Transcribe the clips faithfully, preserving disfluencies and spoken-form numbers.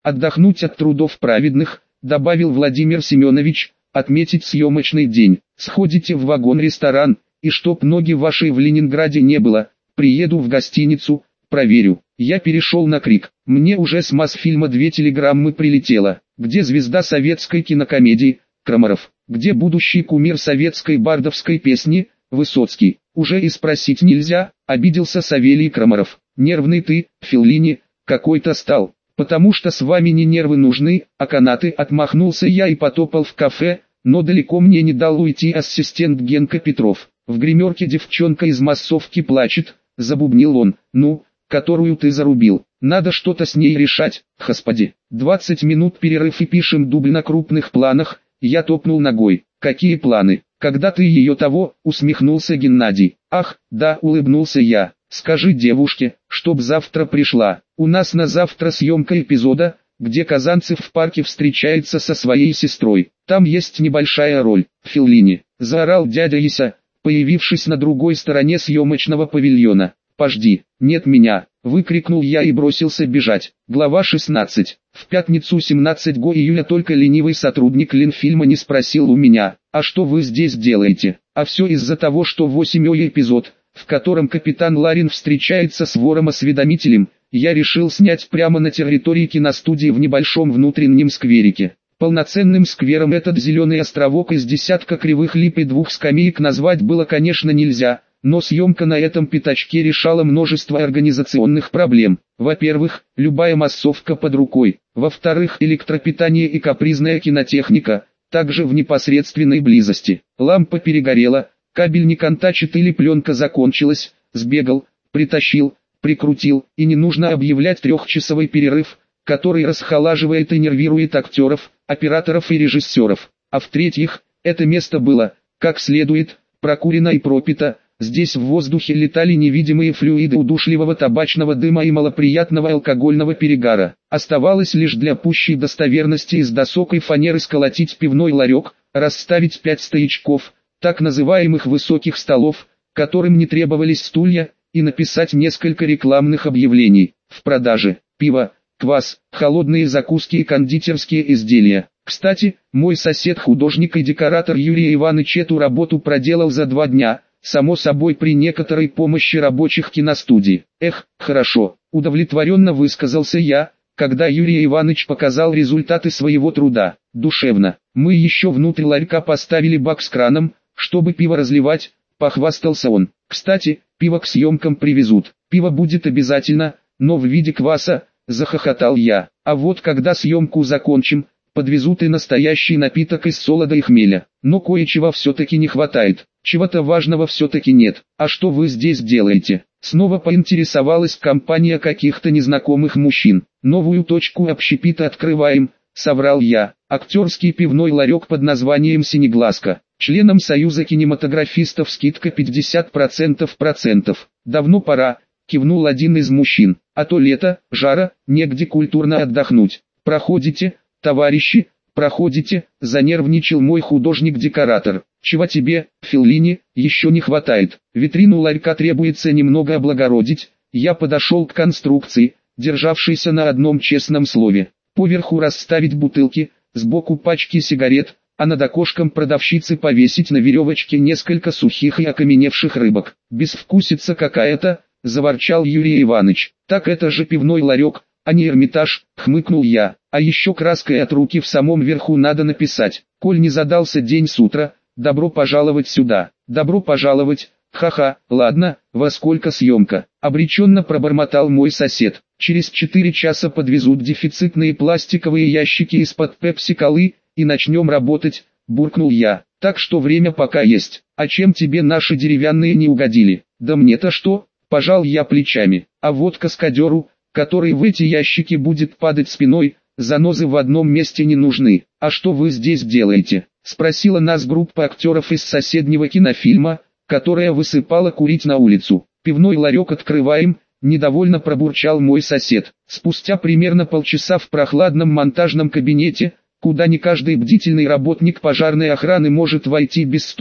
Отдохнуть от трудов праведных, добавил Владимир Семенович, отметить съемочный день. Сходите в вагон-ресторан, и чтоб ноги вашей в Ленинграде не было, приеду в гостиницу, проверю. Я перешел на крик. Мне уже с Мосфильма две телеграммы прилетело. Где звезда советской кинокомедии? Крамаров. Где будущий кумир советской бардовской песни? Высоцкий. Уже и спросить нельзя, обиделся Савелий Крамаров. Нервный ты, Феллини, какой-то стал. Потому что с вами не нервы нужны, а канаты. Отмахнулся я и потопал в кафе, но далеко мне не дал уйти ассистент Генка Петров. В гримерке девчонка из массовки плачет, забубнил он. Ну, которую ты зарубил. Надо что-то с ней решать, господи. двадцать минут перерыв и пишем дубль на крупных планах. Я топнул ногой. Какие планы? Когда ты ее того, усмехнулся Геннадий. Ах, да, улыбнулся я. Скажи девушке, чтоб завтра пришла. У нас на завтра съемка эпизода, где Казанцев в парке встречается со своей сестрой. Там есть небольшая роль. Феллини, заорал дядя Ися, появившись на другой стороне съемочного павильона. «Пожди, нет меня!» – выкрикнул я и бросился бежать. Глава шестнадцать. В пятницу семнадцатого июля только ленивый сотрудник Ленфильма не спросил у меня, «А что вы здесь делаете?» А все из-за того, что восьмой эпизод, в котором капитан Ларин встречается с вором-осведомителем, я решил снять прямо на территории киностудии в небольшом внутреннем скверике. Полноценным сквером этот зеленый островок из десятка кривых лип и двух скамеек назвать было, конечно, нельзя, но съемка на этом пятачке решала множество организационных проблем. Во-первых, любая массовка под рукой. Во-вторых, электропитание и капризная кинотехника, также в непосредственной близости. Лампа перегорела, кабель не контачит или пленка закончилась, сбегал, притащил, прикрутил, и не нужно объявлять трехчасовой перерыв, который расхолаживает и нервирует актеров, операторов и режиссеров. А в-третьих, это место было, как следует, прокурено и пропито. Здесь в воздухе летали невидимые флюиды удушливого табачного дыма и малоприятного алкогольного перегара. Оставалось лишь для пущей достоверности из досокой фанеры сколотить пивной ларек, расставить пять стоячков, так называемых высоких столов, которым не требовались стулья, и написать несколько рекламных объявлений. В продаже пиво, квас, холодные закуски и кондитерские изделия. Кстати, мой сосед-художник и декоратор Юрий Иванович эту работу проделал за два дня, само собой при некоторой помощи рабочих киностудий. Эх, хорошо, удовлетворенно высказался я, когда Юрий Иванович показал результаты своего труда. Душевно. Мы еще внутрь ларька поставили бак с краном, чтобы пиво разливать, похвастался он. Кстати, пиво к съемкам привезут. Пиво будет обязательно, но в виде кваса, захохотал я. А вот когда съемку закончим, подвезут и настоящий напиток из солода и хмеля. Но кое-чего все-таки не хватает. Чего-то важного все-таки нет. А что вы здесь делаете? Снова поинтересовалась компания каких-то незнакомых мужчин. Новую точку общепита открываем, соврал я. Актерский пивной ларек под названием «Синеглазка». Членам Союза кинематографистов скидка пятьдесят процентов процентов. Давно пора, кивнул один из мужчин. А то лето, жара, негде культурно отдохнуть. Проходите, товарищи, проходите, занервничал мой художник-декоратор. Чего тебе, Феллини, еще не хватает? Витрину ларька требуется немного облагородить. Я подошел к конструкции, державшейся на одном честном слове. Поверху расставить бутылки, сбоку пачки сигарет, а над окошком продавщицы повесить на веревочке несколько сухих и окаменевших рыбок. Безвкусица какая-то, заворчал Юрий Иванович. Так это же пивной ларек, а не Эрмитаж, хмыкнул я. А еще краской от руки в самом верху надо написать. Коль не задался день с утра, добро пожаловать сюда. Добро пожаловать, ха-ха, ладно, во сколько съемка? Обреченно пробормотал мой сосед. Через четыре часа подвезут дефицитные пластиковые ящики из-под пепси-колы, и начнем работать, буркнул я. Так что время пока есть. А чем тебе наши деревянные не угодили? Да мне-то что? Пожал я плечами. А вот каскадеру, который в эти ящики будет падать спиной, занозы в одном месте не нужны. А что вы здесь делаете? Спросила нас группа актеров из соседнего кинофильма, которая высыпала курить на улицу. Пивной ларек открываем, недовольно пробурчал мой сосед. Спустя примерно полчаса в прохладном монтажном кабинете, куда не каждый бдительный работник пожарной охраны может войти без стука,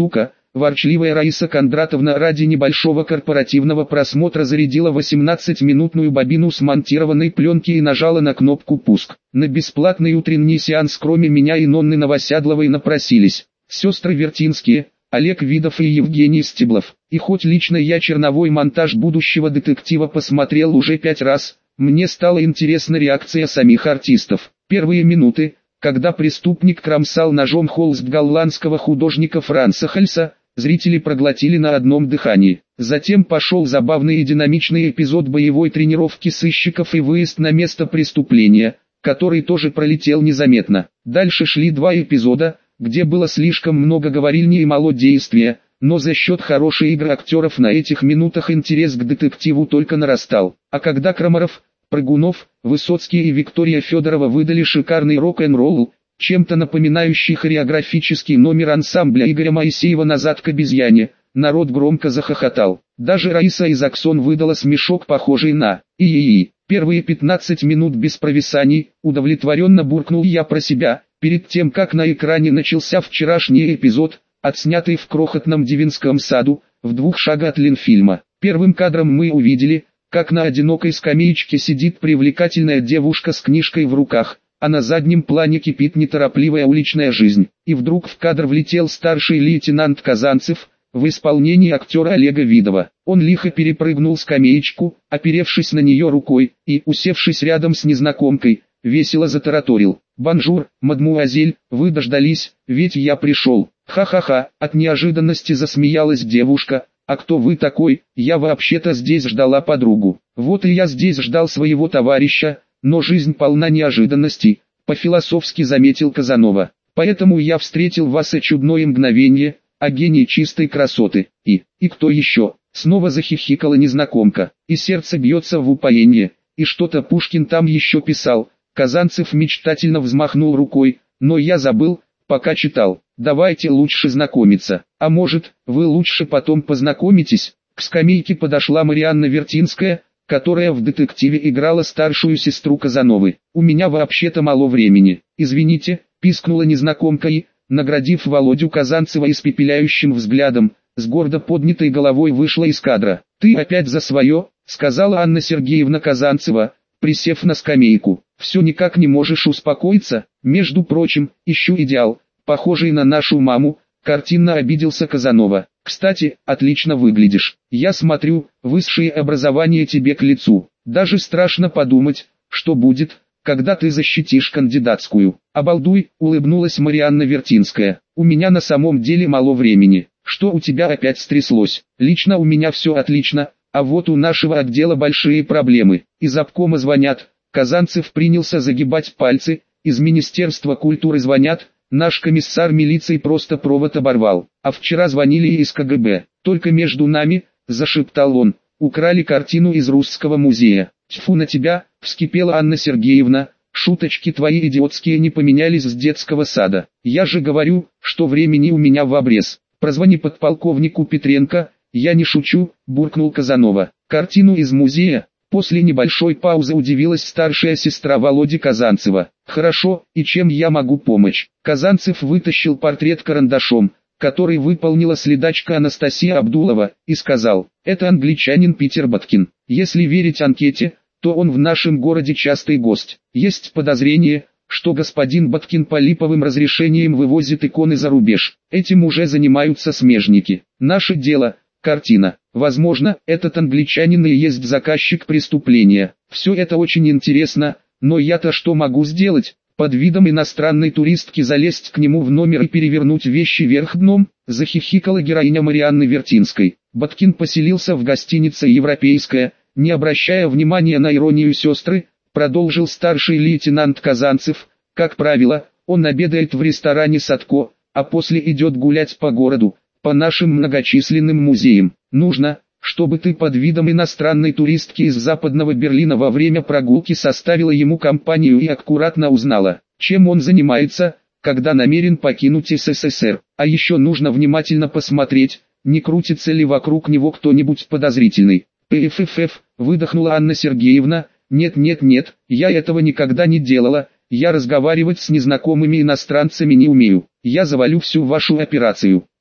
ворчливая Раиса Кондратовна ради небольшого корпоративного просмотра зарядила восемнадцатиминутную бобину смонтированной пленки и нажала на кнопку «Пуск». На бесплатный утренний сеанс кроме меня и Нонны Новосядловой напросились сестры Вертинские, Олег Видов и Евгений Стеблов. И хоть лично я черновой монтаж будущего детектива посмотрел уже пять раз, мне стала интересна реакция самих артистов. Первые минуты, когда преступник кромсал ножом холст голландского художника Франца Хальса, зрители проглотили на одном дыхании. Затем пошел забавный и динамичный эпизод боевой тренировки сыщиков и выезд на место преступления, который тоже пролетел незаметно. Дальше шли два эпизода, где было слишком много говорильни и мало действия, но за счет хорошей игры актеров на этих минутах интерес к детективу только нарастал. А когда Крамаров, Прыгунов, Высоцкий и Виктория Федорова выдали шикарный рок-н-ролл, чем-то напоминающий хореографический номер ансамбля Игоря Моисеева «Назад к обезьяне», народ громко захохотал. Даже Раиса Изаксон выдала смешок, похожий на «И-и-и». Первые пятнадцать минут без провисаний, удовлетворенно буркнул я про себя, перед тем как на экране начался вчерашний эпизод, отснятый в крохотном Дивинском саду, в двух шагах от Ленфильма. Первым кадром мы увидели, как на одинокой скамеечке сидит привлекательная девушка с книжкой в руках, а на заднем плане кипит неторопливая уличная жизнь. И вдруг в кадр влетел старший лейтенант Казанцев, в исполнении актера Олега Видова. Он лихо перепрыгнул скамеечку, оперевшись на нее рукой, и, усевшись рядом с незнакомкой, весело затараторил: «Бонжур, мадмуазель, вы дождались, ведь я пришел». «Ха-ха-ха», от неожиданности засмеялась девушка. «А кто вы такой? Я вообще-то здесь ждала подругу». «Вот и я здесь ждал своего товарища, но жизнь полна неожиданностей», по-философски заметил Казанова. «Поэтому я встретил вас и чудное мгновение, а гений чистой красоты. И, и кто еще?» Снова захихикала незнакомка. «И сердце бьется в упоении, и что-то Пушкин там еще писал». Казанцев мечтательно взмахнул рукой, «но я забыл, пока читал. Давайте лучше знакомиться. А может, вы лучше потом познакомитесь?» К скамейке подошла Марианна Вертинская, которая в детективе играла старшую сестру Казановы. «У меня вообще-то мало времени. Извините», пискнула незнакомка и, наградив Володю Казанцева испепеляющим взглядом, с гордо поднятой головой вышла из кадра. «Ты опять за свое», сказала Анна Сергеевна Казанцева, присев на скамейку. «Все никак не можешь успокоиться? Между прочим, ищу идеал, похожий на нашу маму», картинно обиделся Казанова. «Кстати, отлично выглядишь. Я смотрю, высшее образование тебе к лицу. Даже страшно подумать, что будет, когда ты защитишь кандидатскую». «Обалдуй», улыбнулась Марианна Вертинская. «У меня на самом деле мало времени». «Что у тебя опять стряслось?» «Лично у меня все отлично, а вот у нашего отдела большие проблемы. Из обкома звонят». Казанцев принялся загибать пальцы. «Из Министерства культуры звонят, наш комиссар милиции просто провод оборвал. А вчера звонили и из ка гэ бэ. Только между нами», зашептал он, «украли картину из Русского музея». «Тьфу на тебя», вскипела Анна Сергеевна, «шуточки твои идиотские не поменялись с детского сада. Я же говорю, что времени у меня в обрез. Прозвони подполковнику Петренко». «Я не шучу», буркнул Казанова. «Картину из музея?» После небольшой паузы удивилась старшая сестра Володи Казанцева. «Хорошо, и чем я могу помочь?» Казанцев вытащил портрет карандашом, который выполнила следачка Анастасия Абдулова, и сказал: «Это англичанин Питер Боткин. Если верить анкете, то он в нашем городе частый гость. Есть подозрение, что господин Боткин по липовым разрешениям вывозит иконы за рубеж. Этим уже занимаются смежники. Наше дело — картина. Возможно, этот англичанин и есть заказчик преступления. Все это очень интересно, но я-то что могу сделать? Под видом иностранной туристки залезть к нему в номер и перевернуть вещи вверх дном?» Захихикала героиня Марианны Вертинской. «Боткин поселился в гостинице «Европейская», не обращая внимания на иронию сестры, продолжил старший лейтенант Казанцев. «Как правило, он обедает в ресторане «Садко», а после идет гулять по городу, по нашим многочисленным музеям. Нужно, чтобы ты под видом иностранной туристки из Западного Берлина во время прогулки составила ему компанию и аккуратно узнала, чем он занимается, когда намерен покинуть эс эс эс эр. А еще нужно внимательно посмотреть, не крутится ли вокруг него кто-нибудь подозрительный». «Пффф», выдохнула Анна Сергеевна. «Нет-нет-нет, я этого никогда не делала, я разговаривать с незнакомыми иностранцами не умею, я завалю всю вашу операцию».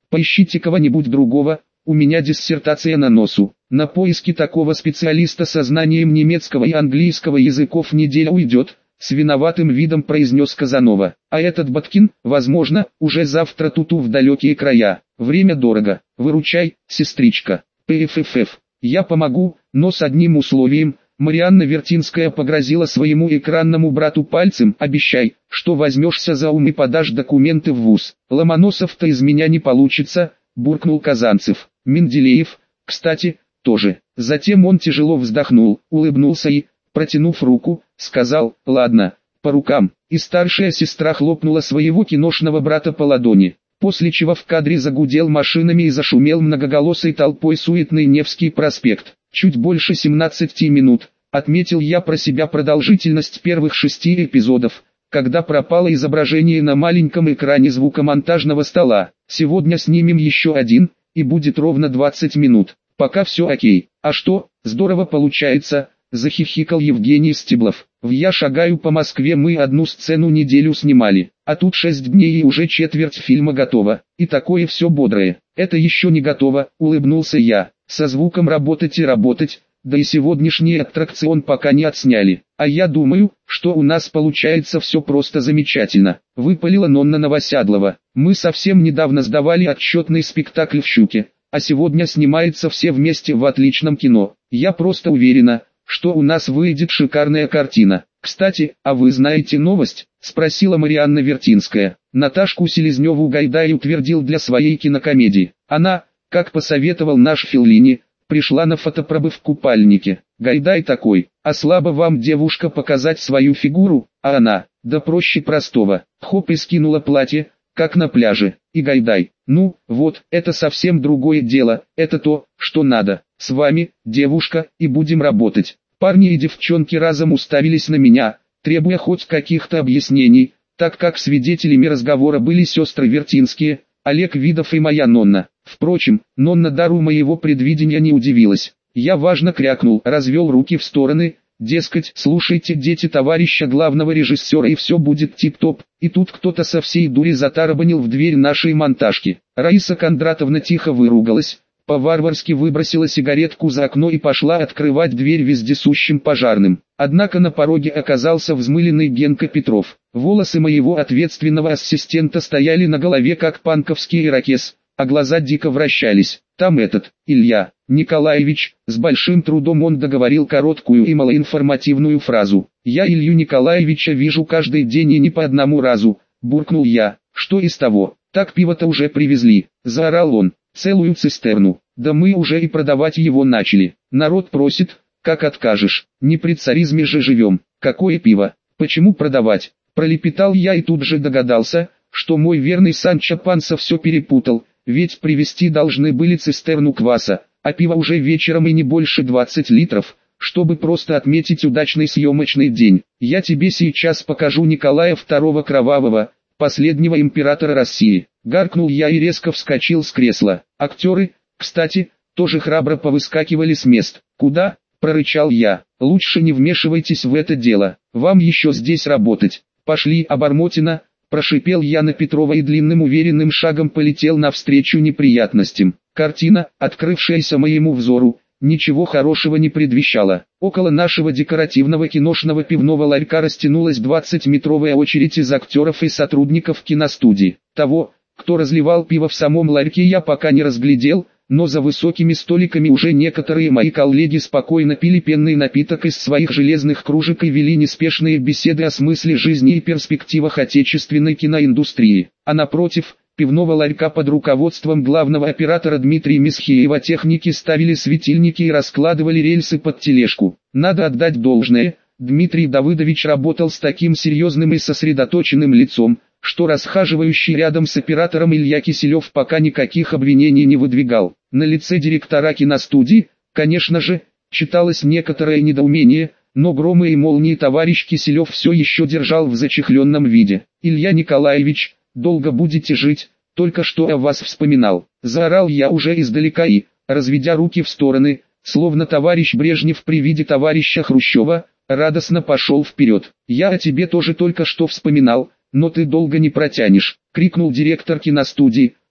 Поищите кого-нибудь другого, у меня диссертация на носу. На поиски такого специалиста со знанием немецкого и английского языков неделя уйдет, с виноватым видом произнес Казанова. А этот Баткин, возможно, уже завтра туту в далекие края. Время дорого. Выручай, сестричка. ПФФФ. Я помогу, но с одним условием. Марианна Вертинская погрозила своему экранному брату пальцем. Обещай, что возьмешься за ум и подашь документы в вуз. Ломоносов-то из меня не получится, буркнул Казанцев. Менделеев, кстати, тоже. Затем он тяжело вздохнул, улыбнулся и, протянув руку, сказал: ладно, по рукам. И старшая сестра хлопнула своего киношного брата по ладони. После чего в кадре загудел машинами и зашумел многоголосой толпой суетный Невский проспект. Чуть больше семнадцати минут, отметил я про себя продолжительность первых шести эпизодов, когда пропало изображение на маленьком экране звукомонтажного стола. Сегодня снимем еще один, и будет ровно двадцать минут. Пока все окей. А что, здорово получается, захихикал Евгений Стеблов. В «Я шагаю по Москве» мы одну сцену неделю снимали, а тут шесть дней и уже четверть фильма готова. И такое все бодрое. Это еще не готово, улыбнулся я. Со звуком работать и работать, да и сегодняшний аттракцион пока не отсняли. А я думаю, что у нас получается все просто замечательно, выпалила Нонна Новосядлова. Мы совсем недавно сдавали отчетный спектакль в «Щуке», а сегодня снимается все вместе в отличном кино. Я просто уверена, что у нас выйдет шикарная картина. Кстати, а вы знаете новость? Спросила Марианна Вертинская. Наташку Селезневу Гайдай утвердил для своей кинокомедии. Она, как посоветовал наш Феллини, пришла на фотопробы в купальнике. Гайдай такой: а слабо вам, девушка, показать свою фигуру? А она: да проще простого. Хоп, и скинула платье, как на пляже. И Гайдай: ну, вот, это совсем другое дело, это то, что надо. С вами, девушка, и будем работать. Парни и девчонки разом уставились на меня, требуя хоть каких-то объяснений, так как свидетелями разговора были сестры Вертинские, Олег Видов и моя Нонна. Впрочем, Нонна дару моего предвидения не удивилась. Я важно крякнул, развел руки в стороны, дескать, слушайте, дети товарища главного режиссера, и все будет тип-топ. И тут кто-то со всей дури затарабанил в дверь нашей монтажки. Раиса Кондратовна тихо выругалась, по-варварски выбросила сигаретку за окно и пошла открывать дверь вездесущим пожарным. Однако на пороге оказался взмыленный Генка Петров. Волосы моего ответственного ассистента стояли на голове как панковский ирокез, а глаза дико вращались. Там этот, Илья Николаевич, с большим трудом он договорил короткую и малоинформативную фразу. «Я Илью Николаевича вижу каждый день и не по одному разу», буркнул я. «Что из того? Так пиво-то уже привезли», заорал он. «Целую цистерну. Да мы уже и продавать его начали. Народ просит, как откажешь. Не при царизме же живем. Какое пиво? Почему продавать?» Пролепетал я и тут же догадался, что мой верный Санчо Панса все перепутал, ведь привезти должны были цистерну кваса, а пиво уже вечером и не больше двадцати литров, чтобы просто отметить удачный съемочный день. «Я тебе сейчас покажу Николая второго Кровавого, последнего императора России», гаркнул я и резко вскочил с кресла. Актеры, кстати, тоже храбро повыскакивали с мест. «Куда?» – прорычал я. «Лучше не вмешивайтесь в это дело, вам еще здесь работать. Пошли, обормотина», – прошипел я на Петрова и длинным уверенным шагом полетел навстречу неприятностям. Картина, открывшаяся моему взору, ничего хорошего не предвещала. Около нашего декоративного киношного пивного ларька растянулась двадцатиметровая очередь из актеров и сотрудников киностудии. Того, кто разливал пиво в самом ларьке, я пока не разглядел, но за высокими столиками уже некоторые мои коллеги спокойно пили пенный напиток из своих железных кружек и вели неспешные беседы о смысле жизни и перспективах отечественной киноиндустрии. А напротив пивного ларька под руководством главного оператора Дмитрия Месхиева техники ставили светильники и раскладывали рельсы под тележку. Надо отдать должное, Дмитрий Давыдович работал с таким серьезным и сосредоточенным лицом, что расхаживающий рядом с оператором Илья Киселев пока никаких обвинений не выдвигал. На лице директора киностудии, конечно же, читалось некоторое недоумение, но громы и молнии товарищ Киселев все еще держал в зачехленном виде. «Илья Николаевич, долго будете жить, только что о вас вспоминал», заорал я уже издалека и, разведя руки в стороны, словно товарищ Брежнев при виде товарища Хрущева, радостно пошел вперед. «Я о тебе тоже только что вспоминал, но ты долго не протянешь», крикнул директор киностудии,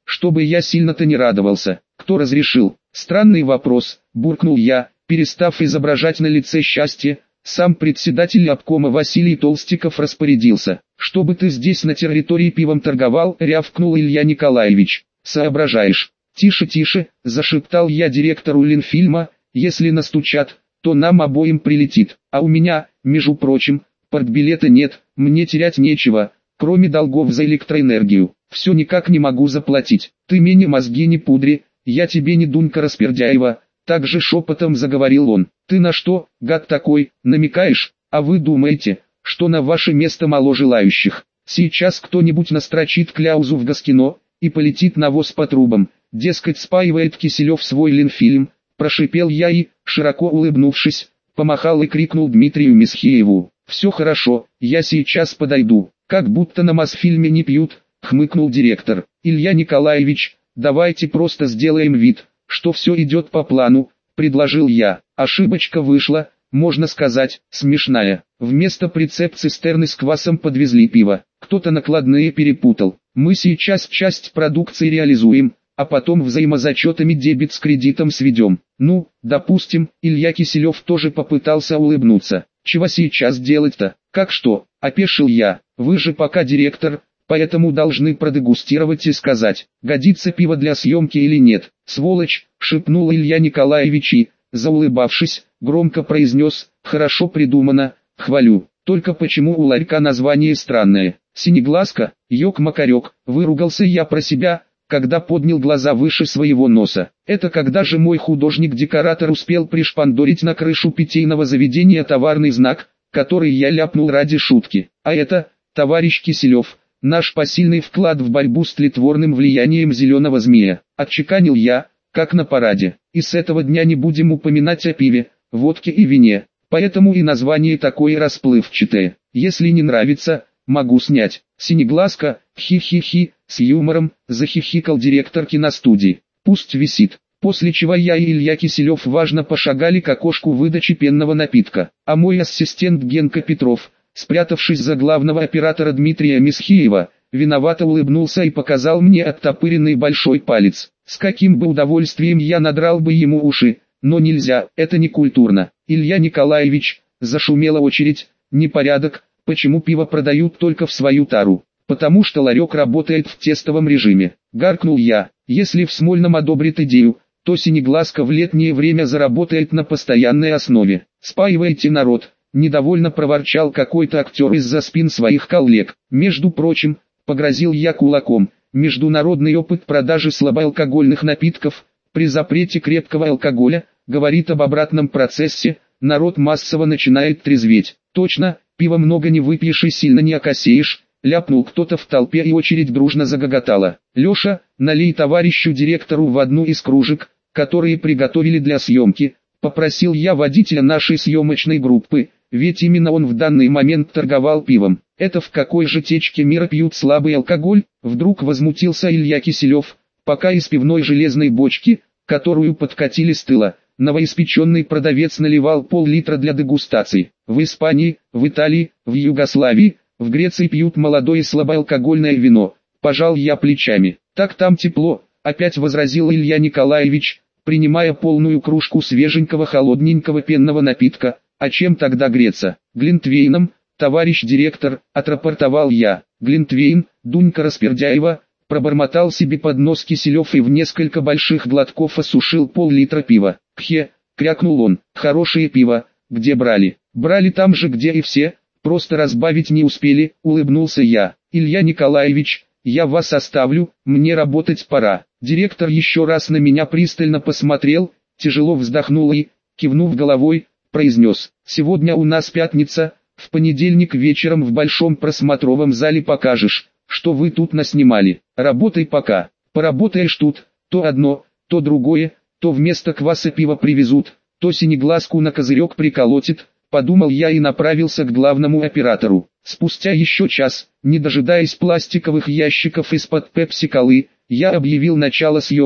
чтобы я сильно-то не радовался. Кто разрешил? Странный вопрос, буркнул я, перестав изображать на лице счастье. Сам председатель обкома Василий Толстиков распорядился, чтобы ты здесь на территории пивом торговал, рявкнул Илья Николаевич. Соображаешь? Тише, тише, зашептал я директору Ленфильма, если настучат, то нам обоим прилетит, а у меня, между прочим, партбилета нет, мне терять нечего, кроме долгов за электроэнергию, все никак не могу заплатить, ты мне мозги не пудри, я тебе не Дунька Распердяева, также шепотом заговорил он, ты на что, гад такой, намекаешь, а вы думаете, что на ваше место мало желающих, сейчас кто-нибудь настрочит кляузу в Госкино, и полетит навоз по трубам, дескать спаивает Киселев свой Ленфильм, прошипел я и, широко улыбнувшись, помахал и крикнул Дмитрию Месхиеву, все хорошо, я сейчас подойду, как будто на Мосфильме не пьют, хмыкнул директор, Илья Николаевич, давайте просто сделаем вид, что все идет по плану, предложил я, ошибочка вышла, можно сказать, смешная, вместо прицеп цистерны с квасом подвезли пиво, кто-то накладные перепутал, мы сейчас часть продукции реализуем, а потом взаимозачетами дебет с кредитом сведем. Ну, допустим, Илья Киселев тоже попытался улыбнуться. Чего сейчас делать-то? Как что? Опешил я. Вы же пока директор, поэтому должны продегустировать и сказать, годится пиво для съемки или нет. Сволочь, шепнул Илья Николаевич и, заулыбавшись, громко произнес, хорошо придумано, хвалю. Только почему у ларька название странное? Синеглазка, ёк-макарёк, выругался я про себя, когда поднял глаза выше своего носа. Это когда же мой художник-декоратор успел пришпандорить на крышу питейного заведения товарный знак, который я ляпнул ради шутки. А это, товарищ Киселев, наш посильный вклад в борьбу с тлетворным влиянием зеленого змея. Отчеканил я, как на параде. И с этого дня не будем упоминать о пиве, водке и вине. Поэтому и название такое расплывчатое. Если не нравится, могу снять. Синеглазка, хи-хи-хи, с юмором, захихикал директор киностудии. Пусть висит. После чего я и Илья Киселев важно пошагали к окошку выдачи пенного напитка. А мой ассистент Генка Петров, спрятавшись за главного оператора Дмитрия Месхиева, виновато улыбнулся и показал мне оттопыренный большой палец. С каким бы удовольствием я надрал бы ему уши, но нельзя, это не культурно. Илья Николаевич, зашумела очередь, непорядок. Почему пиво продают только в свою тару? Потому что ларек работает в тестовом режиме. Гаркнул я. Если в Смольном одобрит идею, то Синеглазка в летнее время заработает на постоянной основе. Спаивайте народ. Недовольно проворчал какой-то актер из-за спин своих коллег. Между прочим, погрозил я кулаком, международный опыт продажи слабоалкогольных напитков, при запрете крепкого алкоголя, говорит об обратном процессе, народ массово начинает трезветь. Точно. Пива много не выпьешь и сильно не окосеешь, ляпнул кто-то в толпе и очередь дружно загоготала. Леша, налей товарищу директору в одну из кружек, которые приготовили для съемки, попросил я водителя нашей съемочной группы, ведь именно он в данный момент торговал пивом. Это в какой же течке мира пьют слабый алкоголь? Вдруг возмутился Илья Киселев, пока из пивной железной бочки, которую подкатили с тыла, новоиспеченный продавец наливал пол-литра для дегустации. В Испании, в Италии, в Югославии, в Греции пьют молодое слабоалкогольное вино. Пожал я плечами. Так там тепло, опять возразил Илья Николаевич, принимая полную кружку свеженького холодненького пенного напитка. А чем тогда греться? Глинтвейном, товарищ директор, отрапортовал я. Глинтвейн, Дунька Распердяева, пробормотал себе под нос Киселев и в несколько больших глотков осушил пол-литра пива. Кхе, крякнул он, хорошее пиво, где брали? Брали там же, где и все, просто разбавить не успели, улыбнулся я. Илья Николаевич, я вас оставлю, мне работать пора. Директор еще раз на меня пристально посмотрел, тяжело вздохнул и, кивнув головой, произнес: сегодня у нас пятница, в понедельник вечером в большом просмотровом зале покажешь, что вы тут наснимали. Работай пока, поработаешь тут, то одно, то другое, то вместо кваса пиво привезут, то Синеглазку на козырек приколотит, подумал я и направился к главному оператору. Спустя еще час, не дожидаясь пластиковых ящиков из-под пепси-колы, я объявил начало съемок,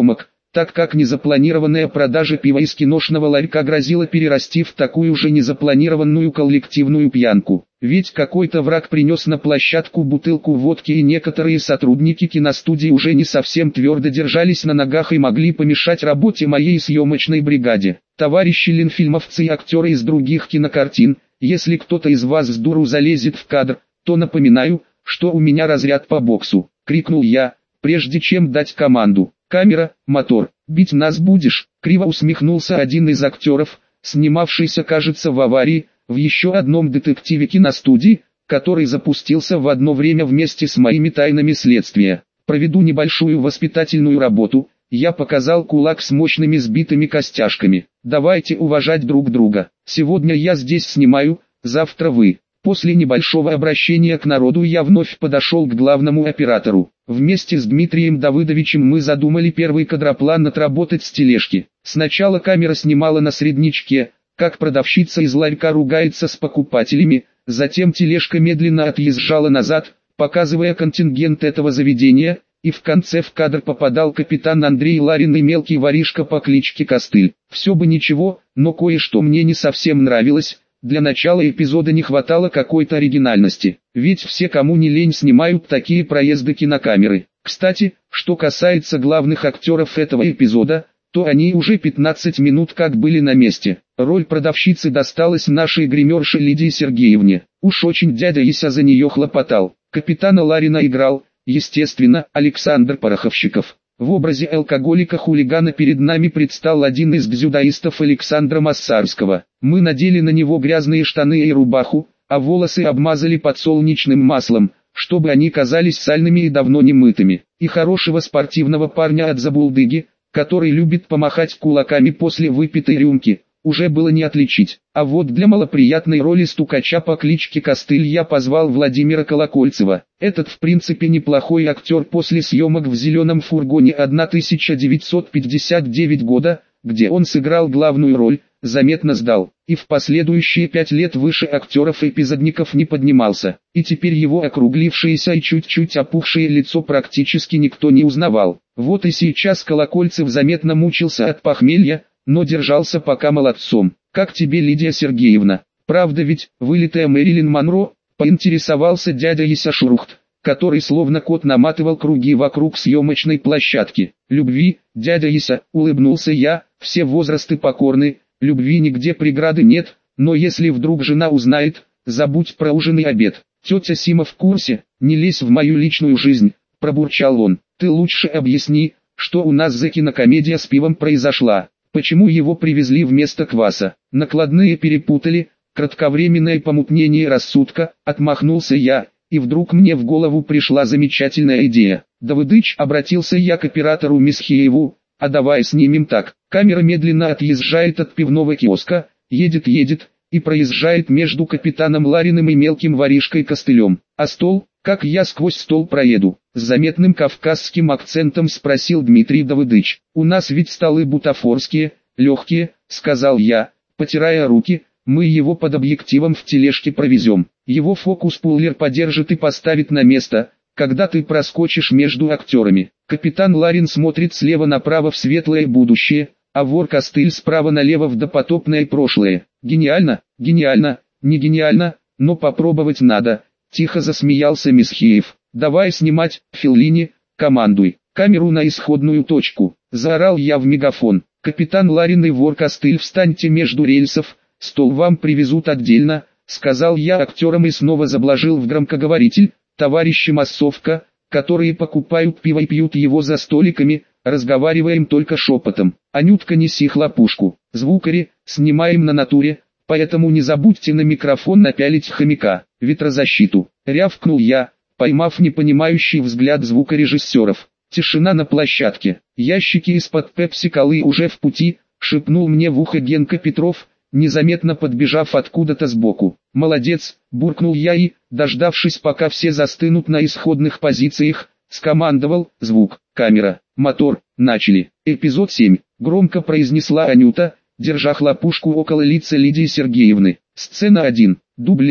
так как незапланированная продажа пива из киношного ларька грозила перерасти в такую же незапланированную коллективную пьянку. Ведь какой-то враг принес на площадку бутылку водки, и некоторые сотрудники киностудии уже не совсем твердо держались на ногах и могли помешать работе моей съемочной бригаде. Товарищи ленфильмовцы и актеры из других кинокартин, если кто-то из вас с дуру залезет в кадр, то напоминаю, что у меня разряд по боксу, крикнул я, прежде чем дать команду. «Камера, мотор, бить нас будешь?» Криво усмехнулся один из актеров, снимавшийся, кажется, в аварии, в еще одном детективе киностудии, который запустился в одно время вместе с моими тайнами следствия. Проведу небольшую воспитательную работу. Я показал кулак с мощными сбитыми костяшками. Давайте уважать друг друга. Сегодня я здесь снимаю, завтра вы. После небольшого обращения к народу я вновь подошел к главному оператору. Вместе с Дмитрием Давыдовичем мы задумали первый кадроплан отработать с тележки. Сначала камера снимала на среднячке, как продавщица из ларька ругается с покупателями, затем тележка медленно отъезжала назад, показывая контингент этого заведения, и в конце в кадр попадал капитан Андрей Ларин и мелкий воришка по кличке Костыль. Все бы ничего, но кое-что мне не совсем нравилось. Для начала эпизода не хватало какой-то оригинальности, ведь все, кому не лень, снимают такие проезды кинокамеры. Кстати, что касается главных актеров этого эпизода, то они уже пятнадцать минут как были на месте. Роль продавщицы досталась нашей гримерше Лидии Сергеевне. Уж очень дядя Ися за нее хлопотал. Капитана Ларина играл, естественно, Александр Пороховщиков. В образе алкоголика-хулигана перед нами предстал один из дзюдоистов Александра Массарского. Мы надели на него грязные штаны и рубаху, а волосы обмазали подсолнечным маслом, чтобы они казались сальными и давно не мытыми. И хорошего спортивного парня от забулдыги, который любит помахать кулаками после выпитой рюмки, уже было не отличить. А вот для малоприятной роли стукача по кличке Костыль я позвал Владимира Колокольцева. Этот в принципе неплохой актер после съемок в «Зеленом фургоне» тысяча девятьсот пятьдесят девятого года, где он сыграл главную роль, заметно сдал, и в последующие пять лет выше актеров-эпизодников не поднимался, и теперь его округлившееся и чуть-чуть опухшее лицо практически никто не узнавал. Вот и сейчас Колокольцев заметно мучился от похмелья, но держался пока молодцом. «Как тебе, Лидия Сергеевна? Правда ведь, вылитая Мэрилин Монро?» — поинтересовался дядя Ися Шурухт, который словно кот наматывал круги вокруг съемочной площадки. «Любви, дядя Ися», — улыбнулся я, — «все возрасты покорны, любви нигде преграды нет, но если вдруг жена узнает, забудь про ужин и обед». «Тетя Сима в курсе, не лезь в мою личную жизнь», — пробурчал он. «Ты лучше объясни, что у нас за кинокомедия с пивом произошла. Почему его привезли вместо кваса? Накладные перепутали, кратковременное помутнение рассудка», — отмахнулся я, и вдруг мне в голову пришла замечательная идея. «Давыдыч», — обратился я к оператору Месхиеву, — «а давай снимем так». Камера медленно отъезжает от пивного киоска, едет-едет, и проезжает между капитаном Лариным и мелким воришкой Костылем. «А стол? Как я сквозь стол проеду?» С заметным кавказским акцентом спросил Дмитрий Давыдыч. «У нас ведь столы бутафорские, легкие», — сказал я, потирая руки, — «мы его под объективом в тележке провезем. Его фокус-пуллер подержит и поставит на место, когда ты проскочишь между актерами». Капитан Ларин смотрит слева направо в светлое будущее, а вор Костыль справа налево в допотопное прошлое. «Гениально, гениально, не гениально, но попробовать надо», — тихо засмеялся Месхиев. «Давай снимать, Феллини, командуй. Камеру на исходную точку», — заорал я в мегафон. «Капитан Ларин и вор Костыль, встаньте между рельсов, стол вам привезут отдельно», — сказал я актерам и снова заблажил в громкоговоритель. «Товарищи массовка, которые покупают пиво и пьют его за столиками, разговариваем только шепотом. Анютка, неси хлопушку. Звукари, снимаем на натуре, поэтому не забудьте на микрофон напялить хомяка, ветрозащиту», — рявкнул я, поймав непонимающий взгляд звукорежиссеров. Тишина на площадке. «Ящики из-под пепси-колы уже в пути», — шепнул мне в ухо Генка Петров, незаметно подбежав откуда-то сбоку. «Молодец», — буркнул я и, дождавшись пока все застынут на исходных позициях, скомандовал: «Звук, камера, мотор, начали». «Эпизод семь», — громко произнесла Анюта, держа хлопушку около лица Лидии Сергеевны. «Сцена один, дубль один».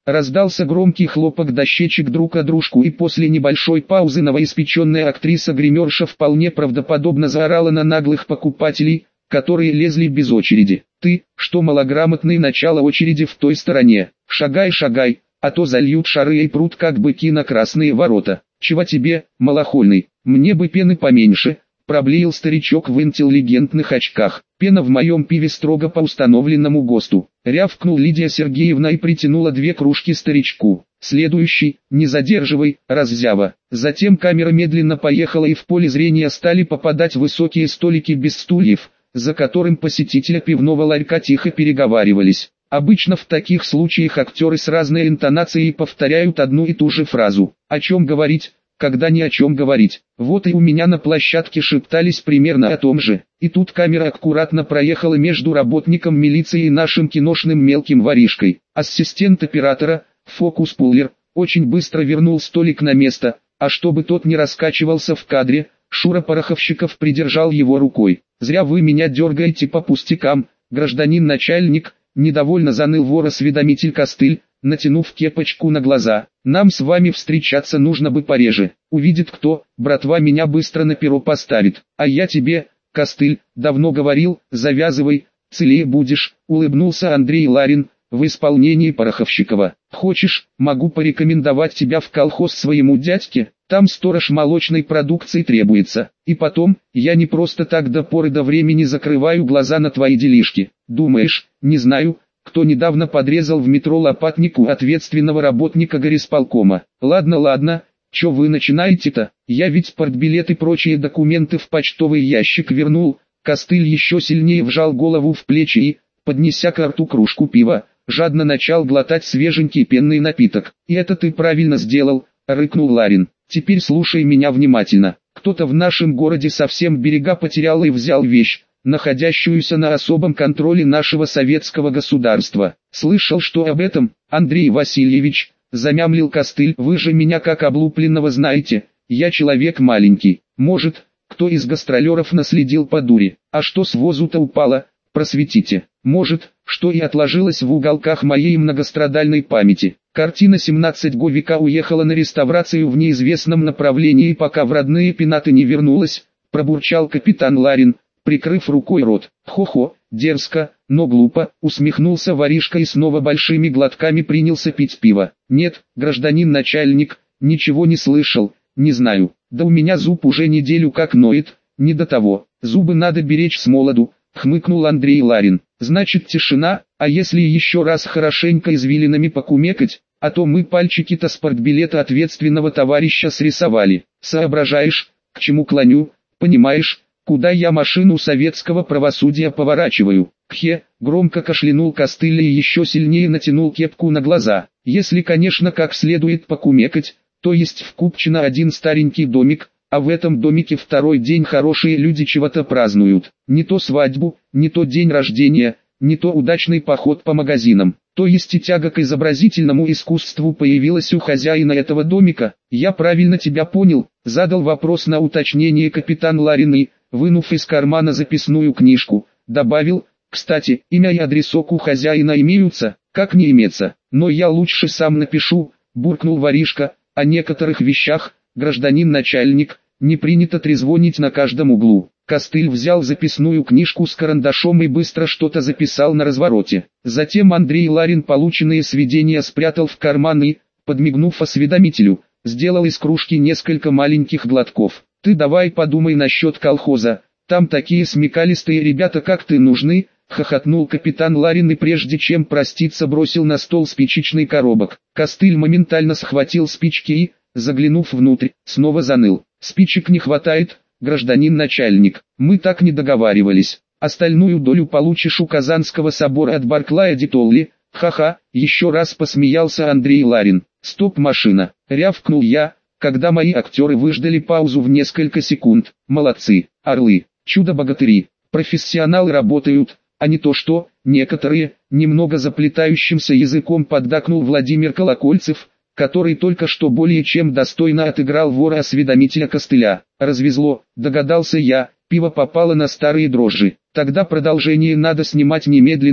Раздался громкий хлопок дощечек друг о дружку, и после небольшой паузы новоиспеченная актриса-гримерша вполне правдоподобно заорала на наглых покупателей, которые лезли без очереди. «Ты, что малограмотный, начало очереди в той стороне, шагай, шагай, а то зальют шары и прут как быки на красные ворота. Чего тебе, малохольный, мне бы пены поменьше», проблеял старичок в интеллигентных очках. «Пена в моем пиве строго по установленному ГОСТу», рявкнул Лидия Сергеевна и притянула две кружки старичку. «Следующий, не задерживай, раззява». Затем камера медленно поехала, и в поле зрения стали попадать высокие столики без стульев, за которым посетители пивного ларька тихо переговаривались. Обычно в таких случаях актеры с разной интонацией повторяют одну и ту же фразу. О чем говорить, когда ни о чем говорить. Вот и у меня на площадке шептались примерно о том же. И тут камера аккуратно проехала между работником милиции и нашим киношным мелким воришкой. Ассистент оператора, фокус-пуллер, очень быстро вернул столик на место, а чтобы тот не раскачивался в кадре, Шура Пороховщиков придержал его рукой. «Зря вы меня дергаете по пустякам, гражданин начальник», недовольно заныл вор-осведомитель Костыль, натянув кепочку на глаза. «Нам с вами встречаться нужно бы пореже. Увидит кто, братва меня быстро на перо поставит. А я тебе, Костыль, давно говорил, завязывай, целее будешь», улыбнулся Андрей Ларин, в исполнении Пороховщикова. «Хочешь, могу порекомендовать тебя в колхоз своему дядьке, там сторож молочной продукции требуется. И потом, я не просто так до поры до времени закрываю глаза на твои делишки. Думаешь, не знаю, кто недавно подрезал в метро лопатнику ответственного работника горисполкома? Ладно, ладно, чё вы начинаете-то? Я ведь партбилет и прочие документы в почтовый ящик вернул». Костыль еще сильнее вжал голову в плечи и, поднеся к рту кружку пива, жадно начал глотать свеженький пенный напиток. «И это ты правильно сделал», — рыкнул Ларин. «Теперь слушай меня внимательно. Кто-то в нашем городе совсем берега потерял и взял вещь, находящуюся на особом контроле нашего советского государства. Слышал, что об этом, Андрей Васильевич?» — замямлил Костыль. «Вы же меня как облупленного знаете, я человек маленький. Может, кто из гастролеров наследил по дуре, а что с возу-то упало, просветите. Может, что и отложилось в уголках моей многострадальной памяти. Картина семнадцать века уехала на реставрацию в неизвестном направлении, пока в родные пенаты не вернулась», — пробурчал капитан Ларин, прикрыв рукой рот. «Хо-хо, дерзко, но глупо», — усмехнулся воришка и снова большими глотками принялся пить пиво. «Нет, гражданин начальник, ничего не слышал, не знаю. Да у меня зуб уже неделю как ноет, не до того. Зубы надо беречь с молоду», — хмыкнул Андрей Ларин. «Значит тишина, а если еще раз хорошенько извилинами покумекать, а то мы пальчики-то с партбилета ответственного товарища срисовали. Соображаешь, к чему клоню, понимаешь, куда я машину советского правосудия поворачиваю?» «Кхе», громко кашлянул Костыль и еще сильнее натянул кепку на глаза. «Если, конечно, как следует покумекать, то есть в Купчино один старенький домик, а в этом домике второй день хорошие люди чего-то празднуют. Не то свадьбу, не то день рождения, не то удачный поход по магазинам. То есть и тяга к изобразительному искусству появилась у хозяина этого домика. Я правильно тебя понял?» — задал вопрос на уточнение капитан Ларин и, вынув из кармана записную книжку, добавил: «Кстати, имя и адресок у хозяина имеются, как не иметься, но я лучше сам напишу», — буркнул воришка. «О некоторых вещах, гражданин начальник, не принято трезвонить на каждом углу». Костыль взял записную книжку с карандашом и быстро что-то записал на развороте. Затем Андрей Ларин полученные сведения спрятал в карман и, подмигнув осведомителю, сделал из кружки несколько маленьких глотков. «Ты давай подумай насчет колхоза, там такие смекалистые ребята как ты нужны», — хохотнул капитан Ларин и прежде чем проститься бросил на стол спичечный коробок. Костыль моментально схватил спички и, заглянув внутрь, снова заныл. «Спичек не хватает, гражданин начальник, мы так не договаривались. Остальную долю получишь у Казанского собора от Барклая де Толли». «Ха-ха», еще раз посмеялся Андрей Ларин. «Стоп, машина», — рявкнул я, когда мои актеры выждали паузу в несколько секунд. «Молодцы, орлы, чудо-богатыри, профессионалы работают, а не то что, некоторые», немного заплетающимся языком поддакнул Владимир Колокольцев, который только что более чем достойно отыграл вора-осведомителя Костыля. «Развезло», догадался я, пиво попало на старые дрожжи. «Тогда продолжение надо снимать немедленно»,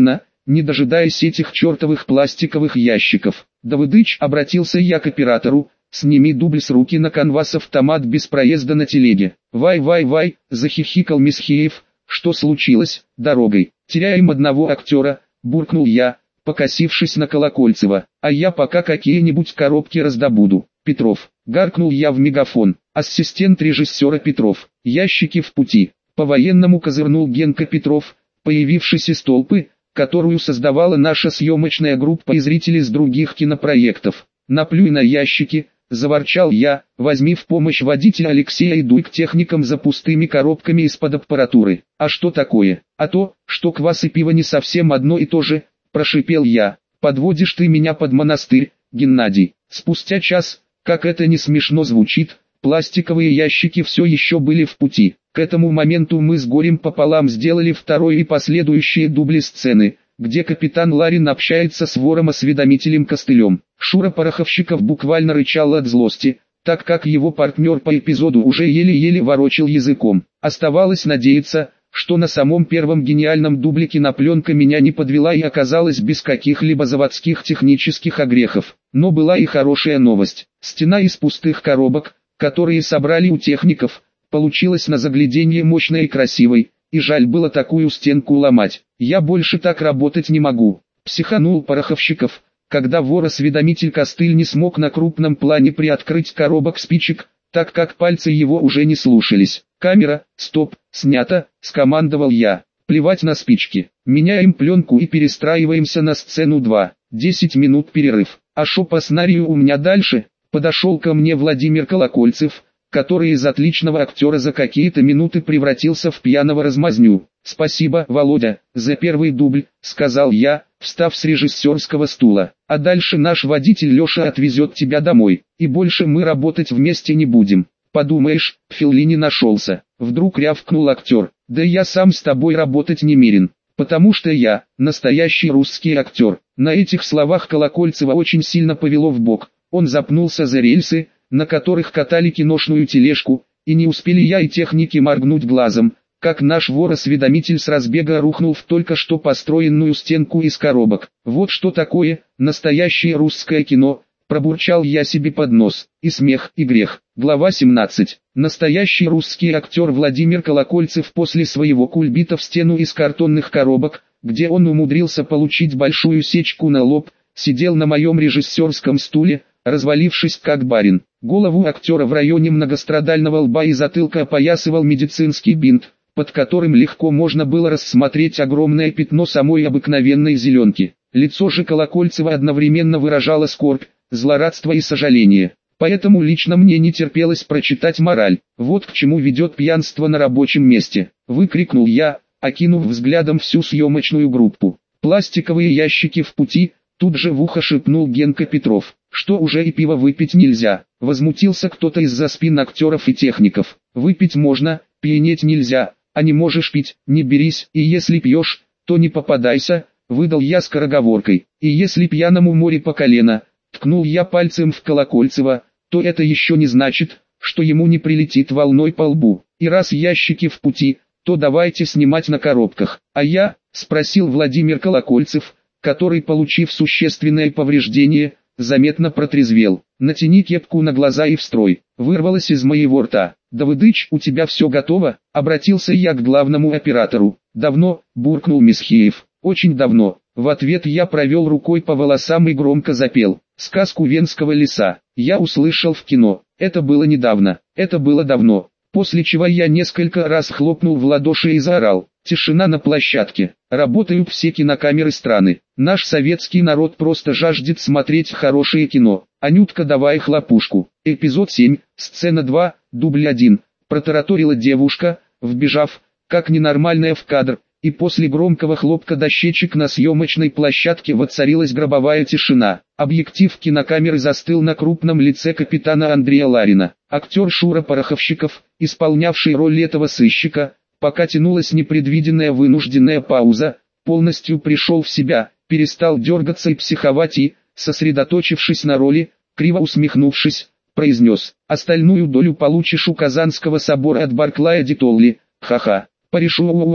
не дожидаясь этих чертовых пластиковых ящиков. «Давыдыч», обратился я к оператору, «сними дубль с руки на канвас-автомат без проезда на телеге». «Вай-вай-вай», захихикал Месхиев, «что случилось, дорогой? Теряем одного актера», буркнул я, покосившись на Колокольцева, «а я пока какие-нибудь коробки раздобуду». «Петров», гаркнул я в мегафон, ассистент режиссера Петров, «ящики в пути». По-военному козырнул Генка Петров, появившийся из толпы, которую создавала наша съемочная группа и зрители с других кинопроектов. «Наплюй на ящики», заворчал я, «возьми в помощь водителя Алексея и дуй к техникам за пустыми коробками из-под аппаратуры». «А что такое?» «А то, что квас и пиво не совсем одно и то же», прошипел я. «Подводишь ты меня под монастырь, Геннадий». Спустя час, как это не смешно звучит, пластиковые ящики все еще были в пути. К этому моменту мы с горем пополам сделали второй и последующие дубли сцены, где капитан Ларин общается с вором-осведомителем Костылем. Шура Пороховщиков буквально рычал от злости, так как его партнер по эпизоду уже еле-еле ворочил языком. Оставалось надеяться, что на самом первом гениальном дубле кинопленка меня не подвела и оказалась без каких-либо заводских технических огрехов. Но была и хорошая новость. Стена из пустых коробок, которые собрали у техников, получилась на загляденье мощной и красивой, и жаль было такую стенку ломать. «Я больше так работать не могу», — психанул Пороховщиков, когда вор-осведомитель Костыль не смог на крупном плане приоткрыть коробок спичек, так как пальцы его уже не слушались. «Камера, стоп, снято», — скомандовал я. «Плевать на спички. Меняем пленку и перестраиваемся на сцену два. десять минут перерыв. А шо по сценарию у меня дальше?» Подошел ко мне Владимир Колокольцев, который из отличного актера за какие-то минуты превратился в пьяного размазню. «Спасибо, Володя, за первый дубль», — сказал я, встав с режиссерского стула. «А дальше наш водитель Леша отвезет тебя домой, и больше мы работать вместе не будем». «Подумаешь, Феллини нашелся», — вдруг рявкнул актер. «Да я сам с тобой работать не намерен, потому что я настоящий русский актер». На этих словах Колокольцева очень сильно повело в бок. Он запнулся за рельсы, на которых катали киношную тележку, и не успели я и техники моргнуть глазом, как наш вор-осведомитель с разбега рухнул в только что построенную стенку из коробок. «Вот что такое настоящее русское кино», — пробурчал я себе под нос. И смех, и грех. Глава семнадцать. Настоящий русский актер Владимир Колокольцев после своего кульбита в стену из картонных коробок, где он умудрился получить большую сечку на лоб, сидел на моем режиссерском стуле, развалившись как барин. Голову актера в районе многострадального лба и затылка опоясывал медицинский бинт, под которым легко можно было рассмотреть огромное пятно самой обыкновенной зеленки. Лицо же Колокольцева одновременно выражало скорбь, злорадство и сожаление. Поэтому лично мне не терпелось прочитать мораль. «Вот к чему ведет пьянство на рабочем месте», — выкрикнул я, окинув взглядом всю съемочную группу. «Пластиковые ящики в пути», — тут же в ухо шепнул Генка Петров. «Что, уже и пиво выпить нельзя?» — возмутился кто-то из-за спин актеров и техников. «Выпить можно, пьянеть нельзя, а не можешь пить, не берись, и если пьешь, то не попадайся», — выдал я скороговоркой. «И если пьяному море по колено», — ткнул я пальцем в Колокольцева, «то это еще не значит, что ему не прилетит волной по лбу. И раз ящики в пути, то давайте снимать на коробках». «А я?» — спросил Владимир Колокольцев, который, получив существенное повреждение, заметно протрезвел. «Натяни кепку на глаза и в строй», — вырвалось из моего рта. «Давыдыч, у тебя все готово?» — обратился я к главному оператору. «Давно», — буркнул Месхиев. «Очень давно». В ответ я провел рукой по волосам и громко запел «Сказку Венского леса». Я услышал в кино. Это было недавно, это было давно. После чего я несколько раз хлопнул в ладоши и заорал. Тишина на площадке. Работают все кинокамеры страны. Наш советский народ просто жаждет смотреть хорошее кино. Анютка, давай хлопушку. Эпизод семь, сцена два, дубль один. Протараторила девушка, вбежав, как ненормальная в кадр. И после громкого хлопка дощечек на съемочной площадке воцарилась гробовая тишина. Объектив кинокамеры застыл на крупном лице капитана Андрея Ларина. Актер Шура Пороховщиков, исполнявший роль этого сыщика, пока тянулась непредвиденная вынужденная пауза, полностью пришел в себя, перестал дергаться и психовать и, сосредоточившись на роли, криво усмехнувшись, произнес: «Остальную долю получишь у Казанского собора от Барклая де Толли, ха-ха». «Порешу,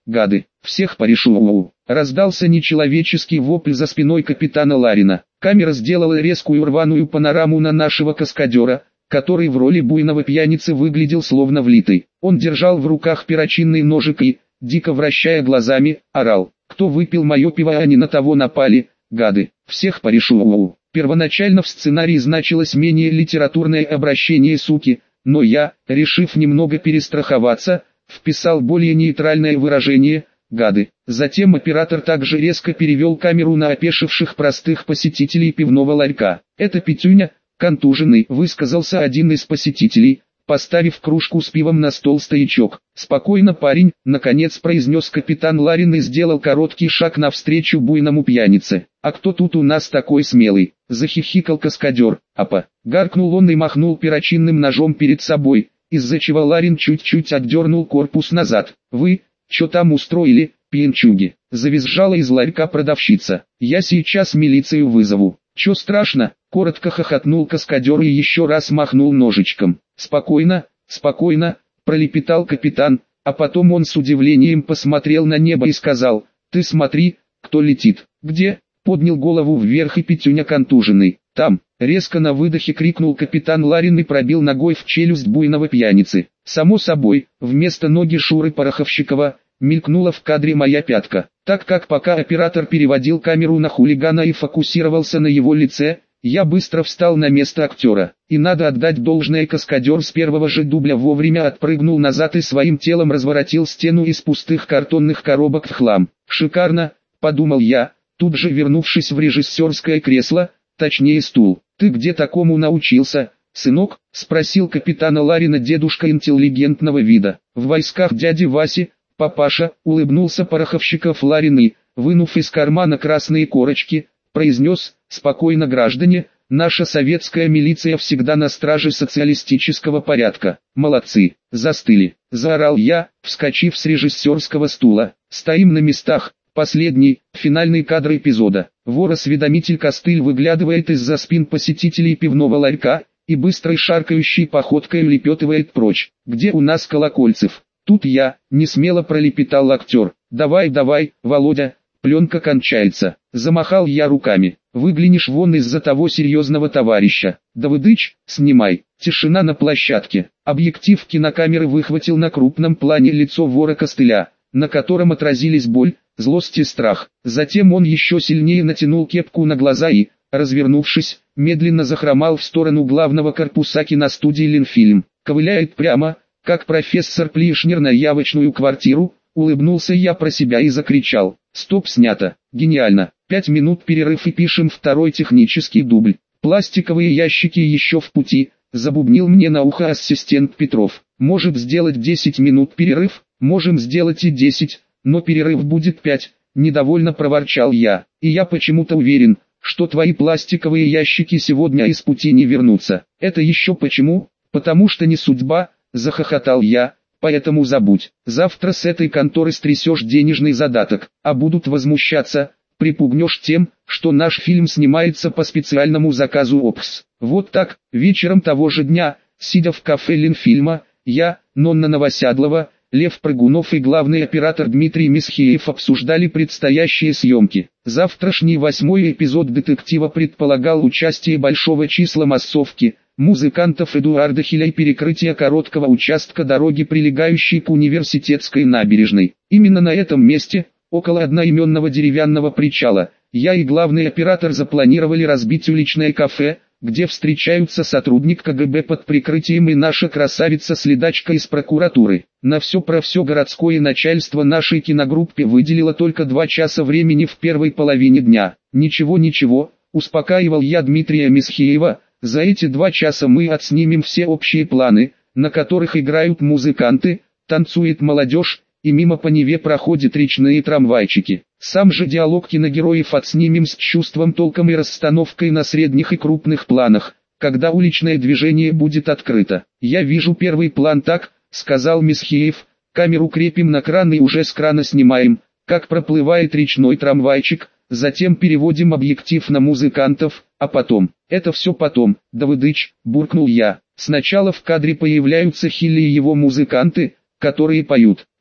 гады, всех порешу!» Раздался нечеловеческий вопль за спиной капитана Ларина. Камера сделала резкую рваную панораму на нашего каскадера, который в роли буйного пьяницы выглядел словно влитый. Он держал в руках перочинный ножик и, дико вращая глазами, орал: «Кто выпил мое пиво, они на того напали, гады, всех порешу!» Первоначально в сценарии значилось менее литературное обращение суки, но я, решив немного перестраховаться, вписал более нейтральное выражение «гады». Затем оператор также резко перевел камеру на опешивших простых посетителей пивного ларька. «Это Петюня, контуженный», — высказался один из посетителей, поставив кружку с пивом на стол стоячок. «Спокойно, парень», — наконец произнес капитан Ларин и сделал короткий шаг навстречу буйному пьянице. «А кто тут у нас такой смелый?» — захихикал каскадер. «Апа!» — гаркнул он и махнул перочинным ножом перед собой, из-за чего Ларин чуть-чуть отдернул корпус назад. «Вы, чё там устроили, пьянчуги?» — завизжала из ларька продавщица. «Я сейчас милицию вызову». «Чё страшно?» — коротко хохотнул каскадер и еще раз махнул ножичком. «Спокойно, спокойно», — пролепетал капитан, а потом он с удивлением посмотрел на небо и сказал: «Ты смотри, кто летит». «Где?» — поднял голову вверх и Петюня контуженный. «Там», — резко на выдохе крикнул капитан Ларин и пробил ногой в челюсть буйного пьяницы. Само собой, вместо ноги Шуры Пороховщикова, мелькнула в кадре моя пятка. Так как пока оператор переводил камеру на хулигана и фокусировался на его лице, я быстро встал на место актера. И надо отдать должное, каскадер с первого же дубля вовремя отпрыгнул назад и своим телом разворотил стену из пустых картонных коробок в хлам. «Шикарно», — подумал я, тут же вернувшись в режиссерское кресло, точнее стул. «Ты где такому научился, сынок?» — спросил капитана Ларина дедушка интеллигентного вида. «В войсках дяди Васи, папаша», — улыбнулся Пороховщиков Ларин и, вынув из кармана красные корочки, произнес: «Спокойно, граждане, наша советская милиция всегда на страже социалистического порядка». «Молодцы!» «Застыли!» — заорал я, вскочив с режиссерского стула. «Стоим на местах». Последний, финальный кадр эпизода. Вор-осведомитель Костыль выглядывает из-за спин посетителей пивного ларька и быстрой шаркающей походкой лепетывает прочь. «Где у нас Колокольцев?» «Тут я», — несмело пролепетал актер. «Давай, давай, Володя, пленка кончается». Замахал я руками. «Выглянешь вон из-за того серьезного товарища. Давыдыч, снимай». Тишина на площадке. Объектив кинокамеры выхватил на крупном плане лицо вора Костыля, на котором отразились боль, злость и страх. Затем он еще сильнее натянул кепку на глаза и, развернувшись, медленно захромал в сторону главного корпуса киностудии «Ленфильм». Ковыляет прямо, как профессор Плишнер на явочную квартиру. Улыбнулся я про себя и закричал: «Стоп, снято! Гениально! Пять минут перерыв и пишем второй технический дубль. Пластиковые ящики еще в пути», — забубнил мне на ухо ассистент Петров. «Может сделать десять минут перерыв?» «Можем сделать и десять, но перерыв будет пять», — недовольно проворчал я. «И я почему-то уверен, что твои пластиковые ящики сегодня из пути не вернутся». «Это еще почему?» «Потому что не судьба», — захохотал я. «Поэтому забудь. Завтра с этой конторы стрясешь денежный задаток, а будут возмущаться, припугнешь тем, что наш фильм снимается по специальному заказу ОПС». Вот так, вечером того же дня, сидя в кафе Ленфильма, я, Нонна Новосядлова, Лев Прыгунов и главный оператор Дмитрий Месхиев обсуждали предстоящие съемки. Завтрашний восьмой эпизод детектива предполагал участие большого числа массовки, музыкантов Эдуарда Хиля и перекрытие короткого участка дороги, прилегающей к университетской набережной. Именно на этом месте, около одноименного деревянного причала, я и главный оператор запланировали разбить уличное кафе, где встречаются сотрудник КГБ под прикрытием и наша красавица-следачка из прокуратуры. На все про все городское начальство нашей киногруппе выделило только два часа времени в первой половине дня. «Ничего-ничего», — успокаивал я Дмитрия Месхиева, «за эти два часа мы отснимем все общие планы, на которых играют музыканты, танцует молодежь, и мимо по Неве проходят речные трамвайчики. Сам же диалог киногероев отснимем с чувством, толком и расстановкой на средних и крупных планах, когда уличное движение будет открыто. Я вижу первый план так», — сказал Месхиев, «камеру крепим на кран и уже с крана снимаем, как проплывает речной трамвайчик, затем переводим объектив на музыкантов, а потом...» «Это все потом, Давыдыч», — буркнул я. «Сначала в кадре появляются Хилли и его музыканты, которые поют.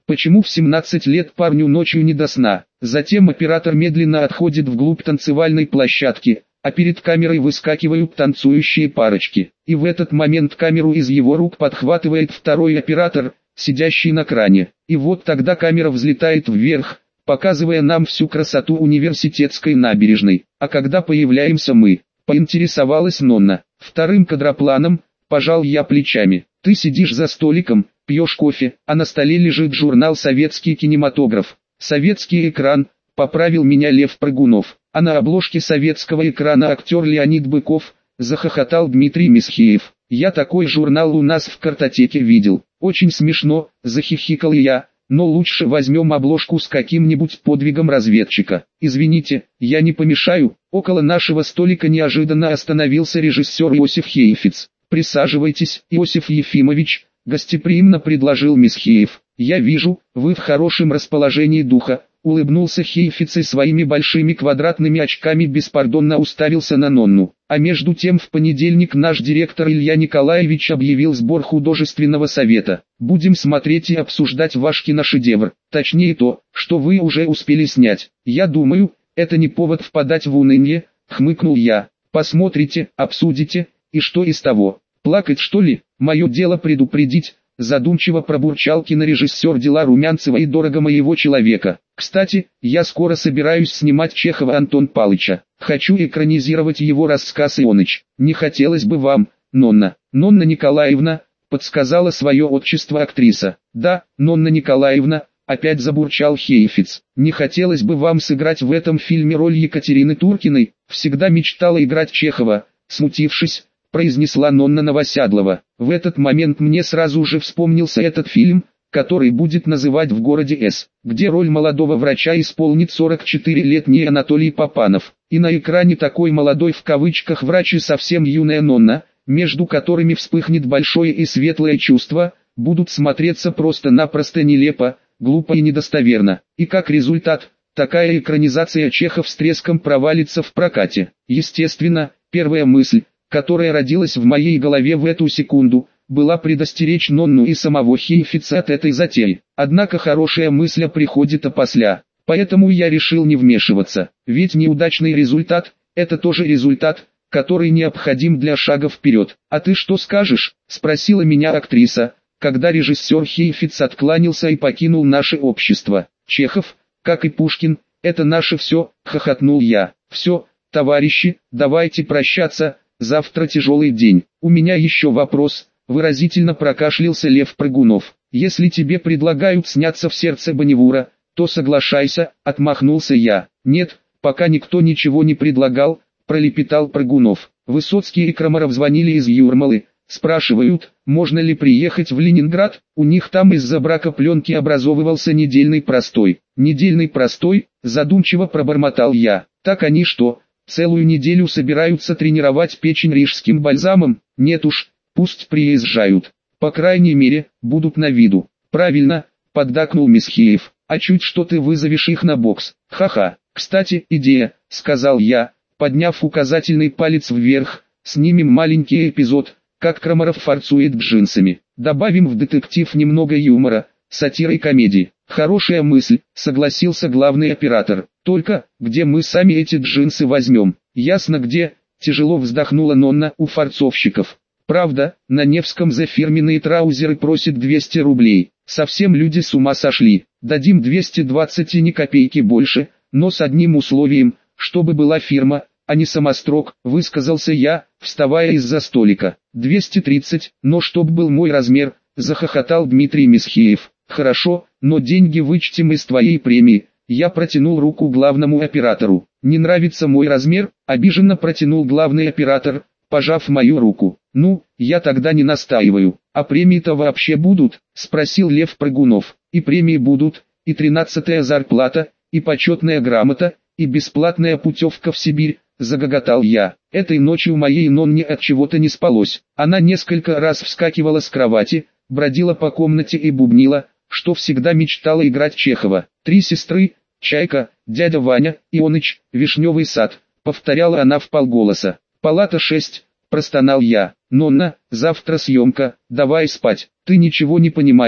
Почему в семнадцать лет парню ночью не до сна? Затем оператор медленно отходит вглубь танцевальной площадки, а перед камерой выскакивают танцующие парочки. И в этот момент камеру из его рук подхватывает второй оператор, сидящий на кране. И вот тогда камера взлетает вверх, показывая нам всю красоту университетской набережной. А когда появляемся мы, поинтересовалась Нонна. Вторым кадропланом, пожал я плечами. Ты сидишь за столиком, пьешь кофе, а на столе лежит журнал «Советский кинематограф». «Советский экран», поправил меня Лев Прыгунов. А на обложке советского экрана актер Леонид Быков, захохотал Дмитрий Месхиев. Я такой журнал у нас в картотеке видел. Очень смешно, захихикал я, но лучше возьмем обложку с каким-нибудь подвигом разведчика. Извините, я не помешаю. Около нашего столика неожиданно остановился режиссер Иосиф Хейфиц. Присаживайтесь, Иосиф Ефимович, гостеприимно предложил Месхиев. Я вижу, вы в хорошем расположении духа. Улыбнулся Хейфиц и своими большими квадратными очками беспардонно уставился на Нонну. А между тем в понедельник наш директор Илья Николаевич объявил сбор художественного совета. Будем смотреть и обсуждать ваш киношедевр, точнее то, что вы уже успели снять. Я думаю, это не повод впадать в уныние, хмыкнул я. Посмотрите, обсудите, и что из того? Плакать что ли? Мое дело предупредить. Задумчиво пробурчал кинорежиссер дела Румянцева и дорого моего человека. Кстати, я скоро собираюсь снимать Чехова Антон Палыча. Хочу экранизировать его рассказ «Ионыч». Не хотелось бы вам, Нонна. Нонна Николаевна, подсказала свое отчество актриса. Да, Нонна Николаевна, опять забурчал Хейфиц. Не хотелось бы вам сыграть в этом фильме роль Екатерины Туркиной. Всегда мечтала играть Чехова, смутившись, произнесла Нонна Новосядлова. В этот момент мне сразу же вспомнился этот фильм, который будет называть «В городе С», где роль молодого врача исполнит сорок четырёхлетний Анатолий Попанов. И на экране такой молодой в кавычках врач и совсем юная Нонна, между которыми вспыхнет большое и светлое чувство, будут смотреться просто-напросто нелепо, глупо и недостоверно. И как результат, такая экранизация Чехов с треском провалится в прокате. Естественно, первая мысль, которая родилась в моей голове в эту секунду, была предостеречь Нонну и самого Хейфица от этой затеи. Однако хорошая мысль приходит опосля, поэтому я решил не вмешиваться, ведь неудачный результат – это тоже результат, который необходим для шага вперед. «А ты что скажешь?» – спросила меня актриса, когда режиссер Хейфиц откланялся и покинул наше общество. «Чехов, как и Пушкин, это наше все», – хохотнул я. «Все, товарищи, давайте прощаться. Завтра тяжелый день. У меня еще вопрос», — выразительно прокашлялся Лев Прыгунов. «Если тебе предлагают сняться в сердце Бонневура, то соглашайся», — отмахнулся я. «Нет, пока никто ничего не предлагал», — пролепетал Прыгунов. Высоцкий и Крамаров звонили из Юрмалы, спрашивают, можно ли приехать в Ленинград, у них там из-за брака пленки образовывался недельный простой. «Недельный простой», — задумчиво пробормотал я. «Так они что, целую неделю собираются тренировать печень рижским бальзамом? Нет уж, пусть приезжают. По крайней мере, будут на виду». «Правильно», — поддакнул Месхиев. «А чуть что ты вызовешь их на бокс. Ха-ха. Кстати, идея», — сказал я, подняв указательный палец вверх. «Снимем маленький эпизод, как Крамаров форцует джинсами. Добавим в детектив немного юмора, сатиры и комедии». «Хорошая мысль», — согласился главный оператор. «Только, где мы сами эти джинсы возьмем?» «Ясно где», — тяжело вздохнула Нонна. «У форцовщиков. Правда, на Невском за фирменные траузеры просит двести рублей. Совсем люди с ума сошли. Дадим двести двадцать и ни копейки больше, но с одним условием, чтобы была фирма, а не самострок», — высказался я, вставая из-за столика. «двести тридцать, но чтоб был мой размер», — захохотал Дмитрий Месхиев. «Хорошо, но деньги вычтем из твоей премии». Я протянул руку главному оператору. «Не нравится мой размер?» — обиженно протянул главный оператор, пожав мою руку. «Ну, я тогда не настаиваю. А премии-то вообще будут?» — спросил Лев Прыгунов. «И премии будут, и тринадцатая зарплата, и почетная грамота, и бесплатная путевка в Сибирь», — загоготал я. Этой ночью моей Нонне от чего-то не спалось. Она несколько раз вскакивала с кровати, бродила по комнате и бубнила, что всегда мечтала играть Чехова. «Три сестры, Чайка, дядя Ваня, Ионыч, Вишневый сад», — повторяла она вполголоса. «Палата шесть», — простонал я. «Нонна, завтра съемка, давай спать». «Ты ничего не понимаешь»,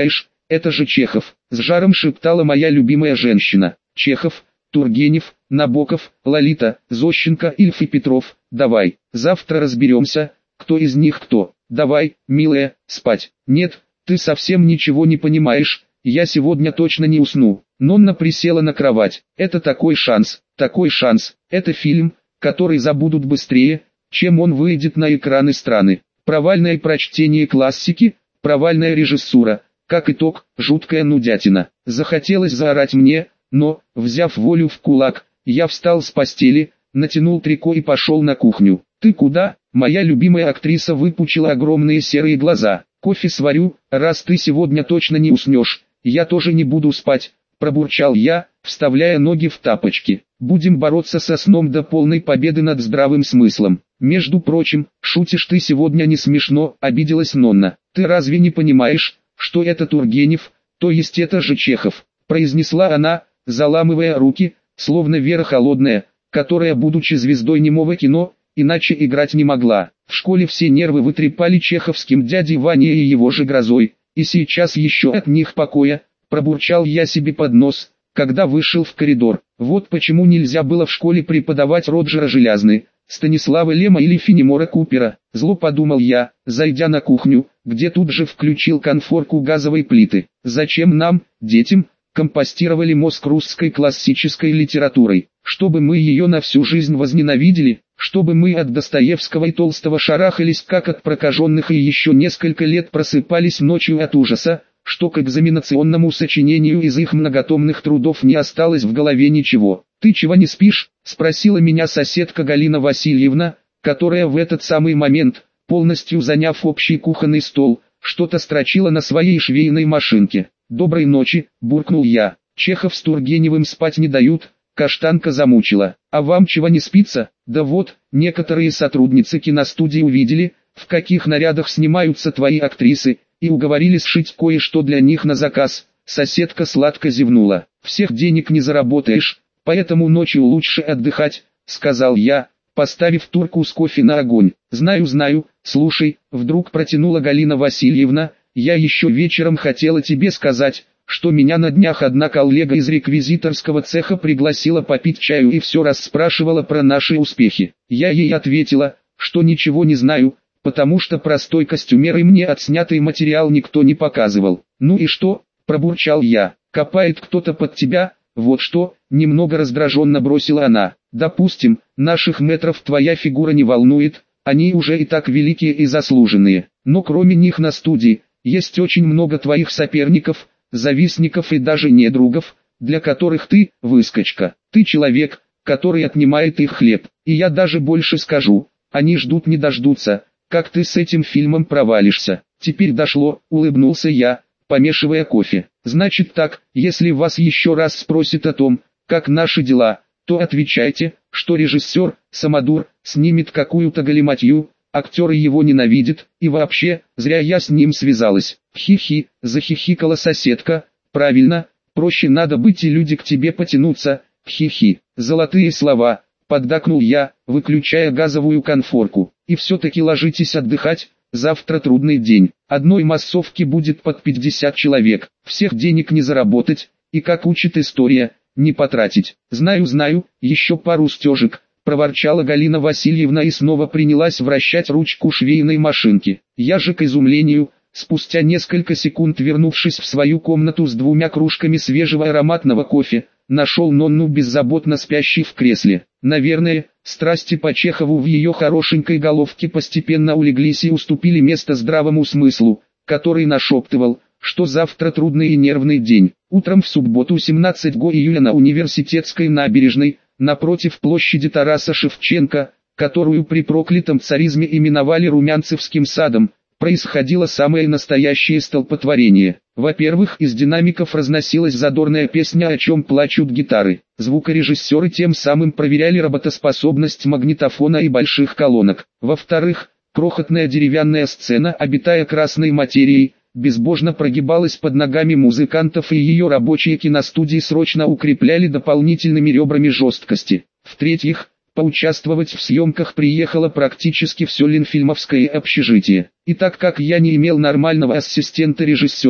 это же Чехов, с жаром шептала моя любимая женщина. Чехов, Тургенев, Набоков, Лолита, Зощенко, Ильф и Петров. Давай, завтра разберемся, кто из них кто. Давай, милая, спать. Нет, ты совсем ничего не понимаешь, я сегодня точно не усну. Нонна присела на кровать. Это такой шанс, такой шанс. Это фильм, который забудут быстрее, чем он выйдет на экраны страны. Провальное прочтение классики, провальная режиссура. Как итог, жуткая нудятина. Захотелось заорать мне, но, взяв волю в кулак, я встал с постели, натянул трико и пошел на кухню. «Ты куда?» Моя любимая актриса выпучила огромные серые глаза. «Кофе сварю, раз ты сегодня точно не уснешь, я тоже не буду спать», пробурчал я, вставляя ноги в тапочки. «Будем бороться со сном до полной победы над здравым смыслом». «Между прочим, шутишь ты сегодня не смешно», обиделась Нонна. «Ты разве не понимаешь, что это Тургенев, то есть это же Чехов?» произнесла она, заламывая руки, словно Вера Холодная, которая, будучи звездой немого кино, иначе играть не могла. В школе все нервы вытрепали чеховским дядей Ваней и его же грозой, и сейчас еще от них покоя, пробурчал я себе под нос, когда вышел в коридор. Вот почему нельзя было в школе преподавать Роджера Желязны, Станислава Лема или Фенемора Купера. Зло подумал я, зайдя на кухню, где тут же включил конфорку газовой плиты. Зачем нам, детям, компостировали мозг русской классической литературой? Чтобы мы ее на всю жизнь возненавидели? Чтобы мы от Достоевского и Толстого шарахались как от прокаженных и еще несколько лет просыпались ночью от ужаса, что к экзаменационному сочинению из их многотомных трудов не осталось в голове ничего. «Ты чего не спишь?» – спросила меня соседка Галина Васильевна, которая в этот самый момент, полностью заняв общий кухонный стол, что-то строчила на своей швейной машинке. «Доброй ночи», – буркнул я. «Чехов с Тургеневым спать не дают», каштанка замучила. «А вам чего не спится?» «Да вот, некоторые сотрудницы киностудии увидели, в каких нарядах снимаются твои актрисы, и уговорили сшить кое-что для них на заказ». Соседка сладко зевнула. «Всех денег не заработаешь, поэтому ночью лучше отдыхать», сказал я, поставив турку с кофе на огонь. «Знаю, знаю, слушай», вдруг протянула Галина Васильевна, «я еще вечером хотела тебе сказать, что меня на днях одна коллега из реквизиторского цеха пригласила попить чаю и все расспрашивала про наши успехи. Я ей ответила, что ничего не знаю, потому что простой костюмер и мне отснятый материал никто не показывал». «Ну и что?» – пробурчал я. «Копает кто-то под тебя?» «Вот что», – немного раздраженно бросила она. «Допустим, наших метров твоя фигура не волнует, они уже и так великие и заслуженные. Но кроме них на студии, есть очень много твоих соперников, завистников и даже недругов, для которых ты – выскочка. Ты человек, который отнимает их хлеб. И я даже больше скажу, они ждут не дождутся, как ты с этим фильмом провалишься». «Теперь дошло», – улыбнулся я, помешивая кофе. «Значит так, если вас еще раз спросят о том, как наши дела, то отвечайте, что режиссер, самодур, снимет какую-то галиматью, актеры его ненавидят, и вообще, зря я с ним связалась». «Хи-хи», захихикала соседка, «правильно, проще надо быть и люди к тебе потянутся, хи-хи». «Золотые слова», поддакнул я, выключая газовую конфорку. «И все-таки ложитесь отдыхать, завтра трудный день, одной массовки будет под пятьдесят человек, всех денег не заработать, и как учит история, не потратить». «Знаю, знаю, еще пару стежек», проворчала Галина Васильевна и снова принялась вращать ручку швейной машинки. Я же к изумлению, спустя несколько секунд вернувшись в свою комнату с двумя кружками свежего ароматного кофе, нашел Нонну беззаботно спящей в кресле. Наверное, страсти по Чехову в ее хорошенькой головке постепенно улеглись и уступили место здравому смыслу, который нашептывал, что завтра трудный и нервный день. Утром в субботу семнадцатого июля на Университетской набережной, напротив площади Тараса Шевченко, которую при проклятом царизме именовали Румянцевским садом, происходило самое настоящее столпотворение. Во-первых, из динамиков разносилась задорная песня «О чем плачут гитары». Звукорежиссеры тем самым проверяли работоспособность магнитофона и больших колонок. Во-вторых, крохотная деревянная сцена, обитая красной материей, безбожно прогибалась под ногами музыкантов, и ее рабочие киностудии срочно укрепляли дополнительными ребрами жесткости. В-третьих, поучаствовать в съемках приехало практически все ленфильмовское общежитие. И так как я не имел нормального ассистента режиссера,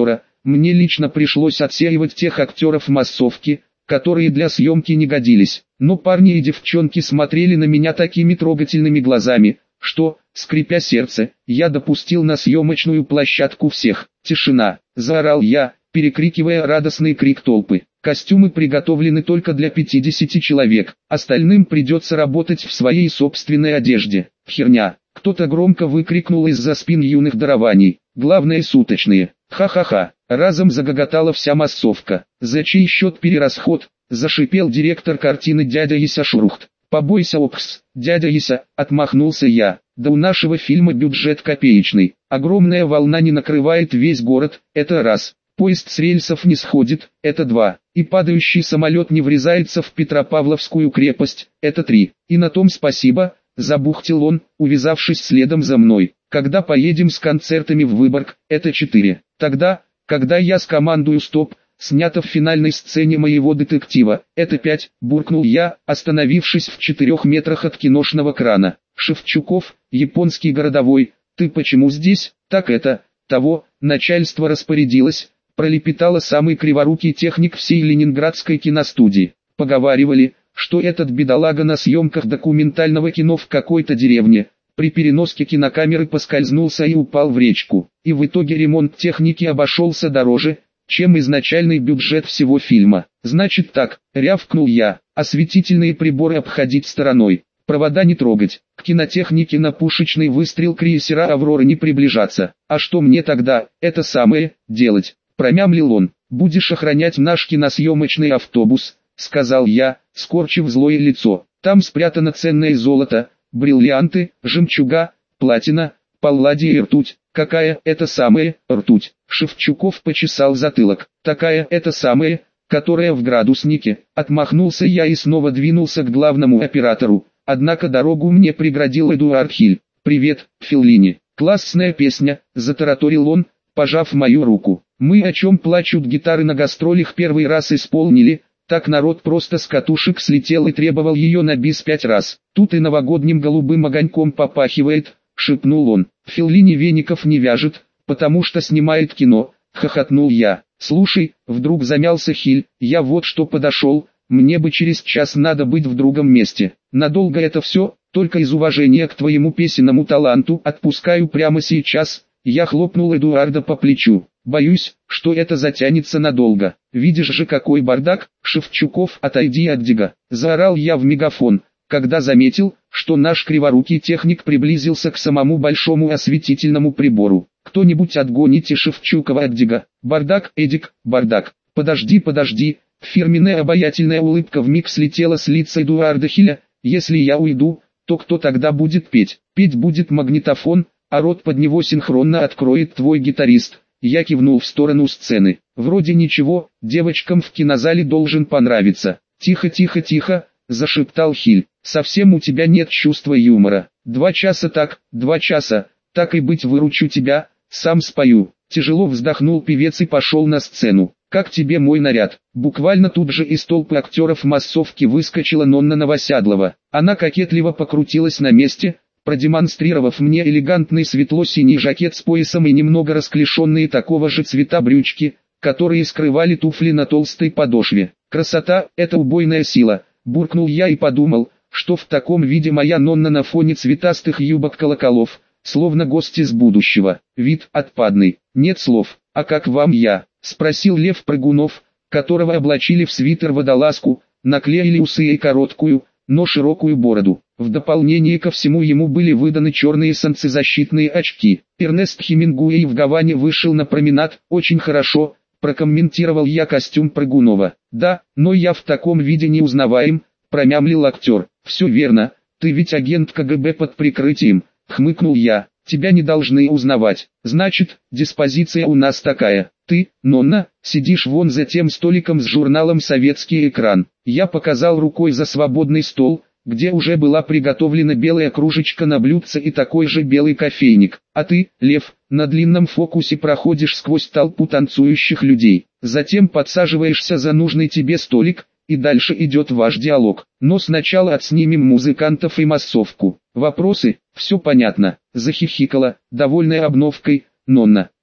Мне лично пришлось отсеивать тех актеров массовки, которые для съемки не годились. Но парни и девчонки смотрели на меня такими трогательными глазами, что, скрипя сердце, я допустил на съемочную площадку всех. «Тишина!» – заорал я, перекрикивая радостный крик толпы. «Костюмы приготовлены только для пятидесяти человек, остальным придется работать в своей собственной одежде». «Херня!» – кто-то громко выкрикнул из-за спин юных дарований. «Главное суточные!» «Ха-ха-ха!» – разом загоготала вся массовка. «За чей счет перерасход?» – зашипел директор картины дядя Яся Шурухт. «Побойся, опс, дядя Яся», — отмахнулся я. «Да у нашего фильма бюджет копеечный. Огромная волна не накрывает весь город, это раз. Поезд с рельсов не сходит, это два. И падающий самолет не врезается в Петропавловскую крепость, это три. И на том спасибо», — забухтел он, увязавшись следом за мной. «Когда поедем с концертами в Выборг, это четыре. Тогда, когда я скомандую стоп», снято в финальной сцене моего детектива, это пять, буркнул я, остановившись в четырех метрах от киношного крана. «Шевчуков, японский городовой, ты почему здесь?» «Так это, того, начальство распорядилось», пролепетала самый криворукий техник всей ленинградской киностудии. Поговаривали, что этот бедолага на съемках документального кино в какой-то деревне, при переноске кинокамеры поскользнулся и упал в речку, и в итоге ремонт техники обошелся дороже, чем изначальный бюджет всего фильма. «Значит так», — рявкнул я, — «осветительные приборы обходить стороной, провода не трогать, к кинотехнике на пушечный выстрел крейсера «Аврора» не приближаться. А что мне тогда, это самое, делать?» — промямлил он. «Будешь охранять наш киносъемочный автобус», — сказал я, скорчив злое лицо. «Там спрятано ценное золото, бриллианты, жемчуга, платина, палладий и ртуть». «Какая это самая ртуть?» Шевчуков почесал затылок. «Такая это самая, которая в градуснике». Отмахнулся я и снова двинулся к главному оператору. Однако дорогу мне преградил Эдуард Хиль. «Привет, Феллини. Классная песня», — затараторил он, пожав мою руку. «Мы о чем плачут гитары на гастролях первый раз исполнили, так народ просто с катушек слетел и требовал ее на бис пять раз. Тут и новогодним голубым огоньком попахивает», — шепнул он. «Феллини веников не вяжет, потому что снимает кино», — хохотнул я. «Слушай», — вдруг замялся Хиль, — «я вот что подошел, мне бы через час надо быть в другом месте. Надолго это все, только из уважения к твоему песенному таланту отпускаю прямо сейчас». Я хлопнул Эдуарда по плечу. «Боюсь, что это затянется надолго. Видишь же какой бардак, Шевчуков, отойди от Дига», — заорал я в мегафон, когда заметил, что наш криворукий техник приблизился к самому большому осветительному прибору. «Кто-нибудь отгоните Шевчукова от Дига. Бардак, Эдик, бардак». «Подожди, подожди», фирменная обаятельная улыбка вмиг слетела с лица Эдуарда Хиля. «Если я уйду, то кто тогда будет петь?» «Петь будет магнитофон, а рот под него синхронно откроет твой гитарист». Я кивнул в сторону сцены. «Вроде ничего, девочкам в кинозале должен понравиться». «Тихо, тихо, тихо», — зашептал Хиль. «Совсем у тебя нет чувства юмора. Два часа так, два часа, так и быть, выручу тебя, сам спою». Тяжело вздохнул певец и пошел на сцену. «Как тебе мой наряд?» Буквально тут же из толпы актеров массовки выскочила Нонна Новосядлова. Она кокетливо покрутилась на месте, продемонстрировав мне элегантный светло-синий жакет с поясом и немного расклешенные такого же цвета брючки, которые скрывали туфли на толстой подошве. «Красота – это убойная сила», – буркнул я и подумал, что в таком виде моя Нонна на фоне цветастых юбок-колоколов, словно гость из будущего. Вид отпадный. «Нет слов. А как вам я?» – спросил Лев Прыгунов, которого облачили в свитер-водолазку, наклеили усы и короткую, но широкую бороду. В дополнение ко всему ему были выданы черные солнцезащитные очки. Эрнест Хемингуэй в Гаване вышел на променад. «Очень хорошо», – прокомментировал я костюм Прыгунова. «Да, но я в таком виде не узнаваем», – промямлил актер. «Все верно, ты ведь агент КГБ под прикрытием», – хмыкнул я. «Тебя не должны узнавать. Значит, диспозиция у нас такая. Ты, Нонна, сидишь вон за тем столиком с журналом «Советский экран». Я показал рукой за свободный стол, где уже была приготовлена белая кружечка на блюдце и такой же белый кофейник. А ты, Лев, на длинном фокусе проходишь сквозь толпу танцующих людей. Затем подсаживаешься за нужный тебе столик, и дальше идет ваш диалог. Но сначала отснимем музыкантов и массовку. Вопросы? Все понятно. Захихикала, довольная обновкой, Нонна.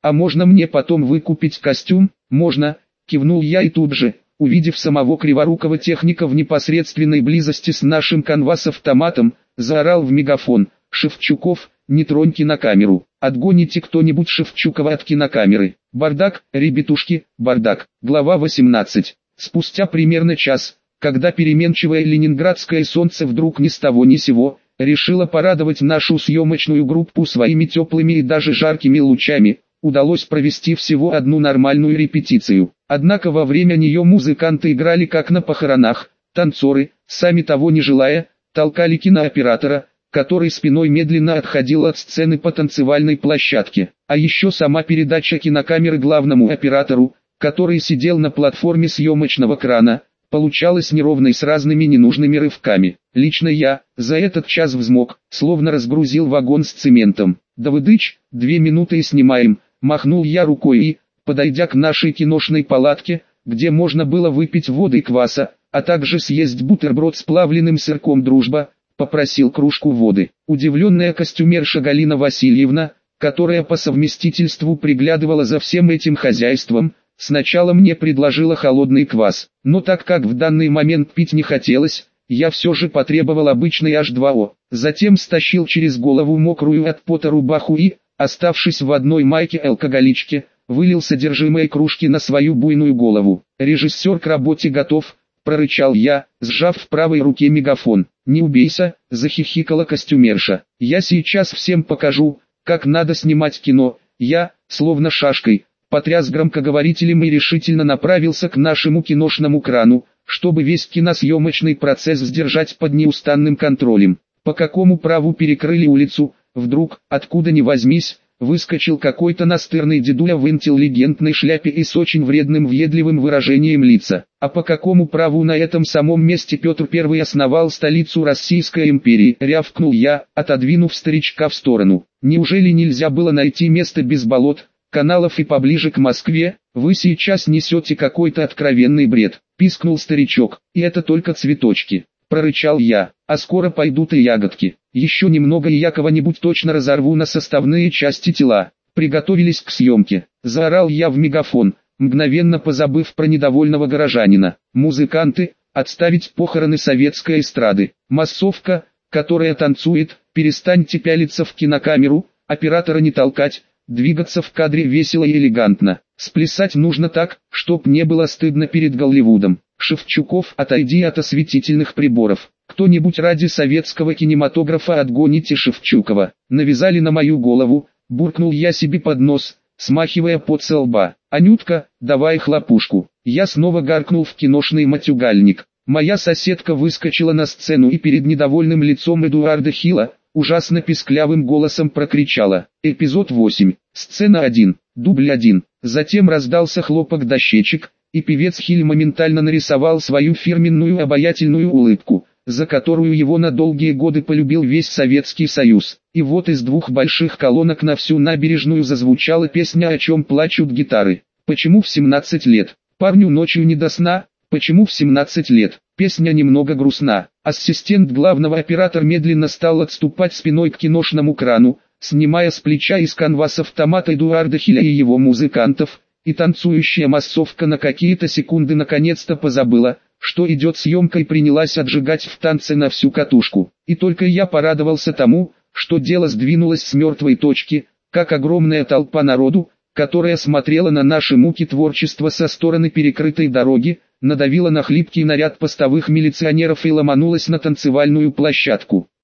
«А можно мне потом выкупить костюм?» «Можно», кивнул я и тут же, увидев самого криворукого техника в непосредственной близости с нашим канвас-автоматом, заорал в мегафон: «Шевчуков, не тронь кинокамеру, отгоните кто-нибудь Шевчукова от кинокамеры». Бардак, ребятушки, бардак. Глава восемнадцать. Спустя примерно час, когда переменчивое ленинградское солнце вдруг ни с того ни сего решило порадовать нашу съемочную группу своими теплыми и даже жаркими лучами, удалось провести всего одну нормальную репетицию. Однако во время нее музыканты играли как на похоронах, танцоры, сами того не желая, толкали кинооператора, который спиной медленно отходил от сцены по танцевальной площадке. А еще сама передача кинокамеры главному оператору, который сидел на платформе съемочного крана, получалась неровной с разными ненужными рывками. Лично я, за этот час взмок, словно разгрузил вагон с цементом. «Давыдыч, две минуты и снимаем», махнул я рукой и, подойдя к нашей киношной палатке, где можно было выпить воды и кваса, а также съесть бутерброд с плавленым сырком «Дружба», попросил кружку воды. Удивленная костюмерша Галина Васильевна, которая по совместительству приглядывала за всем этим хозяйством, сначала мне предложила холодный квас, но так как в данный момент пить не хотелось, я все же потребовал обычный эйч два о, затем стащил через голову мокрую от пота рубаху и, оставшись в одной майке-алкоголичке, вылил содержимое кружки на свою буйную голову. «Режиссер к работе готов», — прорычал я, сжав в правой руке мегафон. «Не убейся», — захихикала костюмерша. «Я сейчас всем покажу, как надо снимать кино». Я, словно шашкой, потряс громкоговорителем и решительно направился к нашему киношному крану, чтобы весь киносъемочный процесс сдержать под неустанным контролем. По какому праву перекрыли улицу? Вдруг, откуда ни возьмись, выскочил какой-то настырный дедуля в интеллигентной шляпе и с очень вредным въедливым выражением лица. А по какому праву на этом самом месте Петр Первый основал столицу Российской империи? Рявкнул я, отодвинув старичка в сторону. Неужели нельзя было найти место без болот, каналов и поближе к Москве? Вы сейчас несете какой-то откровенный бред, пискнул старичок. И это только цветочки, прорычал я, а скоро пойдут и ягодки. Еще немного и я кого-нибудь точно разорву на составные части тела. Приготовились к съемке, заорал я в мегафон, мгновенно позабыв про недовольного горожанина. Музыканты, отставить похороны советской эстрады. Массовка, которая танцует, перестаньте пялиться в кинокамеру, оператора не толкать, двигаться в кадре весело и элегантно. Сплясать нужно так, чтоб не было стыдно перед Голливудом. Шевчуков, отойди от осветительных приборов. Кто-нибудь ради советского кинематографа отгоните Шевчукова. Навязали на мою голову, буркнул я себе под нос, смахивая пот со лба. Анютка, давай хлопушку. Я снова гаркнул в киношный матюгальник. Моя соседка выскочила на сцену и перед недовольным лицом Эдуарда Хилла, ужасно писклявым голосом прокричала: «Эпизод восемь, сцена один, дубль один». Затем раздался хлопок дощечек, и певец Хиль моментально нарисовал свою фирменную обаятельную улыбку, за которую его на долгие годы полюбил весь Советский Союз. И вот из двух больших колонок на всю набережную зазвучала песня «О чем плачут гитары». Почему в семнадцать лет? Парню ночью не до сна. Почему в семнадцать лет? Песня немного грустна. Ассистент главного оператора медленно стал отступать спиной к киношному крану, снимая с плеча из канвас автомата Эдуарда Хиля и его музыкантов, и танцующая массовка на какие-то секунды наконец-то позабыла, что идет съемка, и принялась отжигать в танце на всю катушку. И только я порадовался тому, что дело сдвинулось с мертвой точки, как огромная толпа народу, которая смотрела на наши муки творчества со стороны перекрытой дороги, надавила на хлипкий наряд постовых милиционеров и ломанулась на танцевальную площадку.